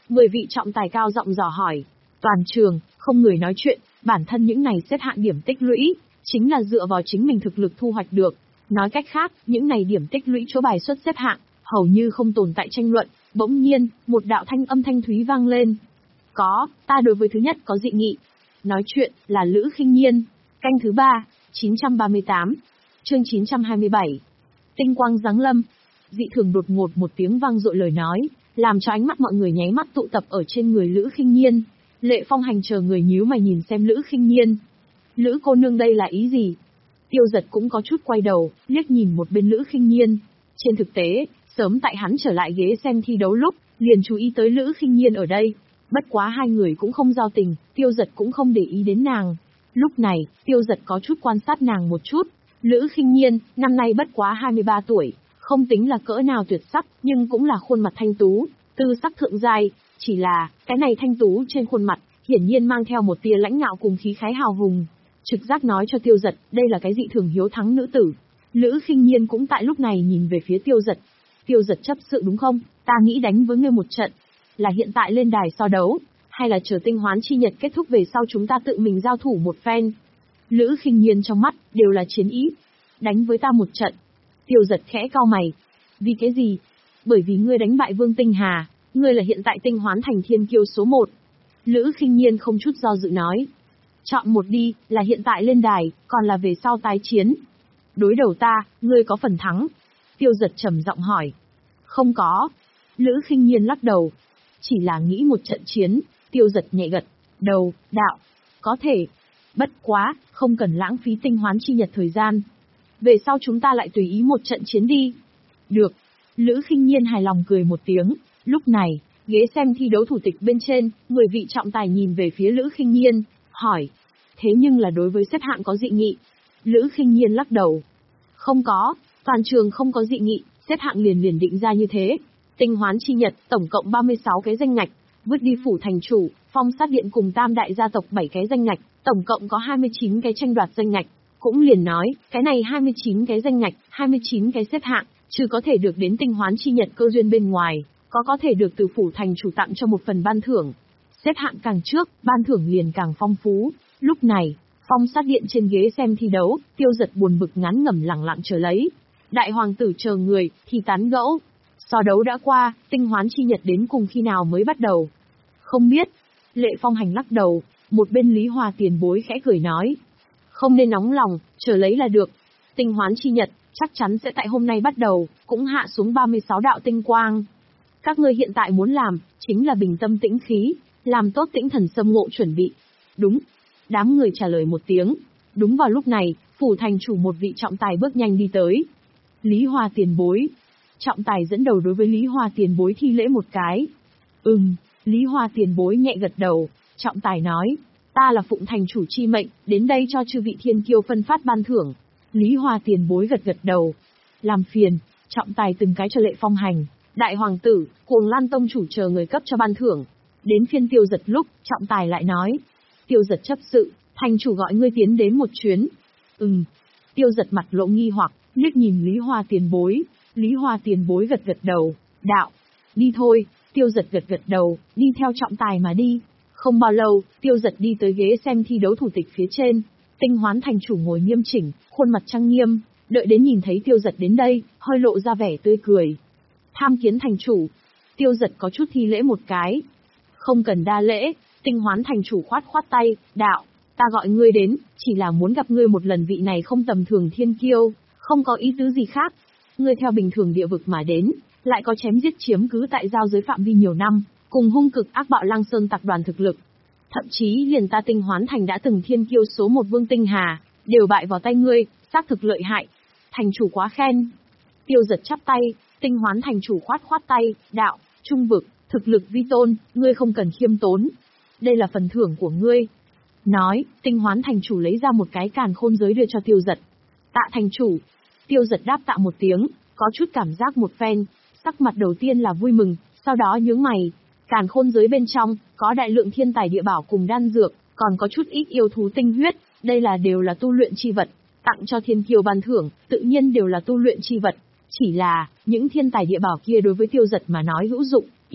Mười vị trọng tài cao giọng dò hỏi. Toàn trường, không người nói chuyện, bản thân những này xếp hạng điểm tích lũy, chính là dựa vào chính mình thực lực thu hoạch được. Nói cách khác, những này điểm tích lũy chỗ bài xuất xếp hạng, hầu như không tồn tại tranh luận. Bỗng nhiên, một đạo thanh âm thanh thúy vang lên. Có, ta đối với thứ nhất có dị nghị. Nói chuyện, là Lữ Khinh Nhiên. Canh thứ ba, chín trăm ba mươi tám. Chương chín trăm hai mươi bảy. Tinh quang giáng lâm. Dị thường đột ngột một tiếng vang dội lời nói, làm cho ánh mắt mọi người nháy mắt tụ tập ở trên người Lữ Khinh Nhiên. Lệ Phong Hành chờ người nhíu mày nhìn xem Lữ Khinh Nhiên. Lữ cô nương đây là ý gì? Tiêu Giật cũng có chút quay đầu, liếc nhìn một bên Lữ Khinh Nhiên. Trên thực tế, sớm tại hắn trở lại ghế xem thi đấu lúc, liền chú ý tới Lữ Khinh Nhiên ở đây. Bất quá hai người cũng không giao tình, Tiêu Giật cũng không để ý đến nàng. Lúc này, Tiêu Giật có chút quan sát nàng một chút. Lữ Khinh Nhiên, năm nay bất quá hai mươi ba tuổi, không tính là cỡ nào tuyệt sắc, nhưng cũng là khuôn mặt thanh tú, tư sắc thượng giai. Chỉ là, cái này thanh tú trên khuôn mặt, hiển nhiên mang theo một tia lãnh ngạo cùng khí khái hào hùng. Trực giác nói cho Tiêu Giật, đây là cái dị thường hiếu thắng nữ tử. Lữ Khinh Nhiên cũng tại lúc này nhìn về phía Tiêu Giật. Tiêu Giật chấp sự đúng không? Ta nghĩ đánh với ngươi một trận. Là hiện tại lên đài so đấu, hay là chờ tinh hoán chi nhật kết thúc về sau chúng ta tự mình giao thủ một phen? Lữ Khinh Nhiên trong mắt, đều là chiến ý. Đánh với ta một trận. Tiêu Giật khẽ cau mày. Vì cái gì? Bởi vì ngươi đánh bại Vương Tinh Hà, ngươi là hiện tại tinh hoán thành thiên kiêu số một. Lữ Khinh Nhiên không chút do dự nói. Chọn một đi, là hiện tại lên đài, còn là về sau tái chiến. Đối đầu ta, ngươi có phần thắng. Tiêu Giật trầm giọng hỏi. Không có. Lữ Khinh Nhiên lắc đầu. Chỉ là nghĩ một trận chiến. Tiêu Giật nhẹ gật đầu, đạo. Có thể. Bất quá, không cần lãng phí tinh hoán chi nhật thời gian. Về sau chúng ta lại tùy ý một trận chiến đi. Được. Lữ Khinh Nhiên hài lòng cười một tiếng. Lúc này, ghế xem thi đấu thủ tịch bên trên, mười vị trọng tài nhìn về phía Lữ Khinh Nhiên, hỏi. Thế nhưng là đối với xếp hạng có dị nghị. Lữ Khinh Nhiên lắc đầu. Không có, toàn trường không có dị nghị, xếp hạng liền liền định ra như thế. Tinh hoán chi nhật, tổng cộng ba mươi sáu cái danh ngạch, vứt đi phủ thành chủ, phong sát điện cùng tam đại gia tộc bảy cái danh ngạch, tổng cộng có hai mươi chín cái tranh đoạt danh ngạch. Cũng liền nói, cái này hai mươi chín cái danh ngạch, hai mươi chín cái xếp hạng, trừ có thể được đến tinh hoán chi nhật cơ duyên bên ngoài, có có thể được từ phủ thành chủ tặng cho một phần ban thưởng. Xếp hạng càng trước, ban thưởng liền càng phong phú. Lúc này, phong sát điện trên ghế xem thi đấu, Tiêu Giật buồn bực ngán ngẩm lẳng lặng chờ lấy. Đại hoàng tử chờ người, thì tán gẫu. So đấu đã qua, tinh hoán chi nhật đến cùng khi nào mới bắt đầu? Không biết. Lệ Phong Hành lắc đầu, một bên Lý Hòa tiền bối khẽ cười nói. Không nên nóng lòng, chờ lấy là được. Tinh hoán chi nhật, chắc chắn sẽ tại hôm nay bắt đầu, cũng hạ xuống ba mươi sáu đạo tinh quang. Các ngươi hiện tại muốn làm, chính là bình tâm tĩnh khí, làm tốt tĩnh thần xâm ngộ chuẩn bị. Đúng. Đám người trả lời một tiếng. Đúng vào lúc này, phủ thành chủ một vị trọng tài bước nhanh đi tới. Lý Hoa tiền bối. Trọng tài dẫn đầu đối với Lý Hoa tiền bối thi lễ một cái. Ừm, Lý Hoa tiền bối nhẹ gật đầu. Trọng tài nói, ta là phụng thành chủ chi mệnh, đến đây cho chư vị thiên kiêu phân phát ban thưởng. Lý Hoa tiền bối gật gật đầu. Làm phiền, trọng tài từng cái cho Lệ Phong Hành, Đại hoàng tử, Cuồng Lan tông chủ chờ người cấp cho ban thưởng. Đến phiên Tiêu Giật lúc, trọng tài lại nói. Tiêu Giật chấp sự, thành chủ gọi ngươi tiến đến một chuyến. Ừm. Tiêu Giật mặt lộ nghi hoặc, liếc nhìn Lý Hoa tiền bối. Lý Hoa tiền bối gật gật đầu, đạo. Đi thôi. Tiêu Giật gật gật đầu, đi theo trọng tài mà đi. Không bao lâu, Tiêu Giật đi tới ghế xem thi đấu thủ tịch phía trên. Tinh hoán thành chủ ngồi nghiêm chỉnh, khuôn mặt trang nghiêm, đợi đến nhìn thấy Tiêu Giật đến đây, hơi lộ ra vẻ tươi cười. Tham kiến thành chủ. Tiêu Giật có chút thi lễ một cái. Không cần đa lễ. Tinh hoán thành chủ khoát khoát tay, đạo, ta gọi ngươi đến, chỉ là muốn gặp ngươi một lần, vị này không tầm thường thiên kiêu, không có ý tứ gì khác. Ngươi theo bình thường địa vực mà đến, lại có chém giết chiếm cứ tại giao giới phạm vi nhiều năm, cùng hung cực ác bạo Lăng Sơn tặc đoàn thực lực. Thậm chí liền ta Tinh hoán thành đã từng thiên kiêu số một Vương Tinh Hà, đều bại vào tay ngươi, xác thực lợi hại. Thành chủ quá khen. Tiêu Giật chắp tay, Tinh hoán thành chủ khoát khoát tay, đạo, trung vực, thực lực vi tôn, ngươi không cần khiêm tốn. Đây là phần thưởng của ngươi. Nói, Tinh hoán thành chủ lấy ra một cái càn khôn giới đưa cho Tiêu Giật. Tạ thành chủ. Tiêu Giật đáp tạ một tiếng, có chút cảm giác một phen, sắc mặt đầu tiên là vui mừng, sau đó nhướng mày. Càn khôn giới bên trong, có đại lượng thiên tài địa bảo cùng đan dược, còn có chút ít yêu thú tinh huyết, đây là đều là tu luyện chi vật, tặng cho thiên kiêu ban thưởng, tự nhiên đều là tu luyện chi vật. Chỉ là, những thiên tài địa bảo kia đối với Tiêu Giật mà nói hữu dụng,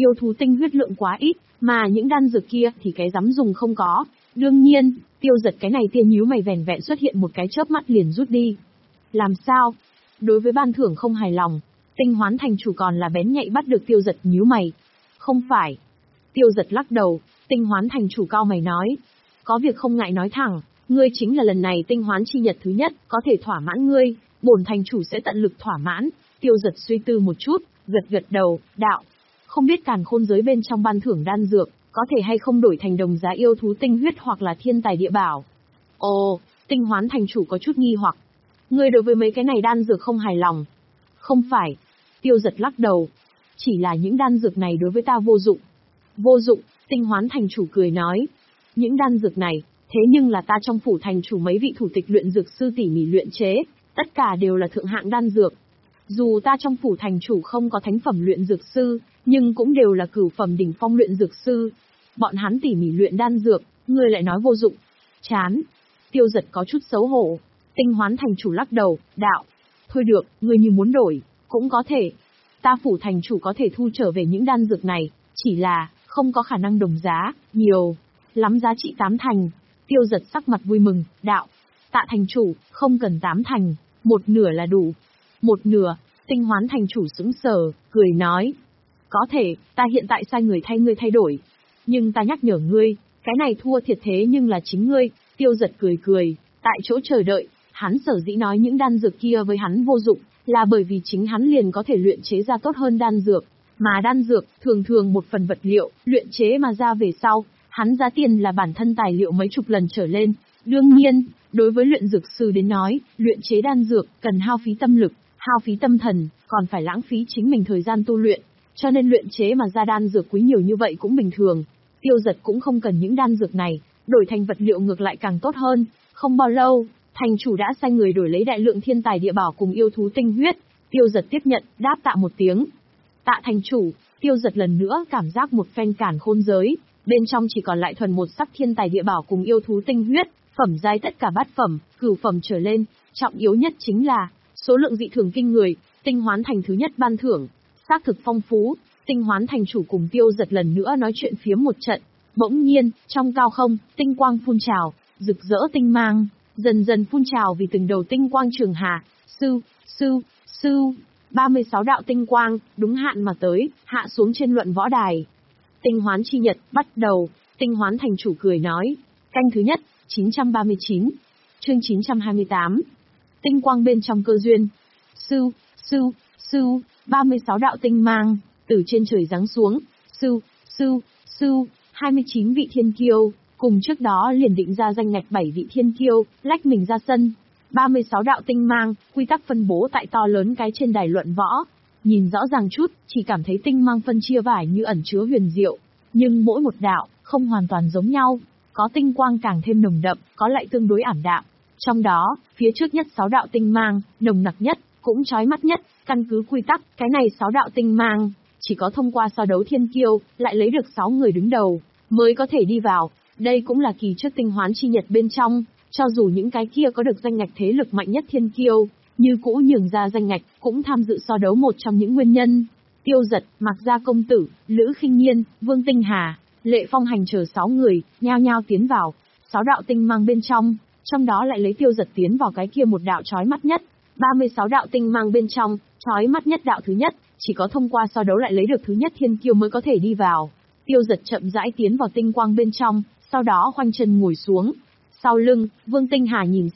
yêu thú tinh huyết lượng quá ít, mà những đan dược kia thì cái dám dùng không có. Đương nhiên, Tiêu Giật cái này tia nhíu mày vẻn vẹn xuất hiện một cái chớp mắt liền rút đi. Làm sao? Đối với ban thưởng không hài lòng, Tinh Hoán thành chủ còn là bén nhạy bắt được Tiêu Giật nhíu mày. Không phải. Tiêu Giật lắc đầu, Tinh Hoán thành chủ cao mày nói. Có việc không ngại nói thẳng, ngươi chính là lần này tinh hoán chi nhật thứ nhất, có thể thỏa mãn ngươi, bổn thành chủ sẽ tận lực thỏa mãn. Tiêu Giật suy tư một chút, gật gật đầu, đạo. Không biết càn khôn giới bên trong ban thưởng đan dược, có thể hay không đổi thành đồng giá yêu thú tinh huyết hoặc là thiên tài địa bảo. Ồ, Tinh Hoán thành chủ có chút nghi hoặc. Ngươi đối với mấy cái này đan dược không hài lòng. Không phải. Tiêu Giật lắc đầu. Chỉ là những đan dược này đối với ta vô dụng. Vô dụng, Tinh Hoán thành chủ cười nói. Những đan dược này, thế nhưng là ta trong phủ thành chủ mấy vị thủ tịch luyện dược sư tỉ mỉ luyện chế, tất cả đều là thượng hạng đan dược. Dù ta trong phủ thành chủ không có thánh phẩm luyện dược sư, nhưng cũng đều là cửu phẩm đỉnh phong luyện dược sư. Bọn hắn tỉ mỉ luyện đan dược, ngươi lại nói vô dụng. Chán. Tiêu Giật có chút xấu hổ. Tinh Hoán thành chủ lắc đầu, đạo. Thôi được, ngươi như muốn đổi, cũng có thể. Ta phủ thành chủ có thể thu trở về những đan dược này, chỉ là, không có khả năng đồng giá, nhiều. Lắm giá trị tám thành. Tiêu Giật sắc mặt vui mừng, đạo. Tạ thành chủ, không cần tám thành, một nửa là đủ. Một nửa, Tinh Hoán thành chủ sững sờ, cười nói. Có thể, ta hiện tại sai người thay ngươi thay đổi. Nhưng ta nhắc nhở ngươi, cái này thua thiệt thế nhưng là chính ngươi. Tiêu Giật cười cười, tại chỗ chờ đợi, hắn sở dĩ nói những đan dược kia với hắn vô dụng, là bởi vì chính hắn liền có thể luyện chế ra tốt hơn đan dược. Mà đan dược, thường thường một phần vật liệu, luyện chế mà ra về sau, hắn giá tiền là bản thân tài liệu mấy chục lần trở lên. Đương nhiên, đối với luyện dược sư đến nói, luyện chế đan dược cần hao phí tâm lực, hao phí tâm thần, còn phải lãng phí chính mình thời gian tu luyện, cho nên luyện chế mà ra đan dược quý nhiều như vậy cũng bình thường. Tiêu Giật cũng không cần những đan dược này, đổi thành vật liệu ngược lại càng tốt hơn. Không bao lâu, thành chủ đã sai người đổi lấy đại lượng thiên tài địa bảo cùng yêu thú tinh huyết. Tiêu Giật tiếp nhận, đáp tạ một tiếng. Tạ thành chủ. Tiêu Giật lần nữa cảm giác một phen càn khôn giới, bên trong chỉ còn lại thuần một sắc thiên tài địa bảo cùng yêu thú tinh huyết, phẩm giai tất cả bát phẩm, cửu phẩm trở lên, trọng yếu nhất chính là số lượng dị thường kinh người. Tinh Hoán thành thứ nhất ban thưởng, xác thực phong phú. Tinh Hoán thành chủ cùng Tiêu Giật lần nữa nói chuyện phiếm một trận, bỗng nhiên, trong cao không, tinh quang phun trào, rực rỡ tinh mang, dần dần phun trào vì từng đầu tinh quang trường hà, sư, sư, sư, ba mươi sáu đạo tinh quang, đúng hạn mà tới, hạ xuống trên luận võ đài. Tinh Hoán chi nhật, bắt đầu. Tinh Hoán thành chủ cười nói. Canh thứ nhất, chín trăm ba mươi chín. Chương chín trăm hai mươi tám. Tinh quang bên trong cơ duyên. Sư, sư, sư, ba mươi sáu đạo tinh mang, từ trên trời giáng xuống. Sư, sư, sư, hai mươi chín vị thiên kiêu, cùng trước đó liền định ra danh ngạch bảy vị thiên kiêu, lách mình ra sân. ba mươi sáu đạo tinh mang, quy tắc phân bố tại to lớn cái trên đài luận võ. Nhìn rõ ràng chút, chỉ cảm thấy tinh mang phân chia vải như ẩn chứa huyền diệu, nhưng mỗi một đạo, không hoàn toàn giống nhau, có tinh quang càng thêm nồng đậm, có lại tương đối ảm đạm. Trong đó, phía trước nhất sáu đạo tinh mang, nồng nặc nhất, cũng chói mắt nhất, căn cứ quy tắc, cái này sáu đạo tinh mang, chỉ có thông qua so đấu thiên kiêu, lại lấy được sáu người đứng đầu, mới có thể đi vào. Đây cũng là kỳ trước Tinh Hoán chi nhật bên trong, cho dù những cái kia có được danh ngạch thế lực mạnh nhất thiên kiêu, như cũ nhường ra danh ngạch, cũng tham dự so đấu một trong những nguyên nhân. Tiêu Giật, Mạc Gia công tử, Lữ Khinh Nhiên, Vương Tinh Hà, Lệ Phong Hành chờ sáu người, nhao nhao tiến vào. Sáu đạo tinh mang bên trong, trong đó lại lấy Tiêu Giật tiến vào cái kia một đạo chói mắt nhất. ba mươi sáu đạo tinh mang bên trong, chói mắt nhất đạo thứ nhất, chỉ có thông qua so đấu lại lấy được thứ nhất thiên kiêu mới có thể đi vào. Tiêu Giật chậm rãi tiến vào tinh quang bên trong, sau đó khoanh chân ngồi xuống. Sau lưng, Vương Tinh Hà nhìn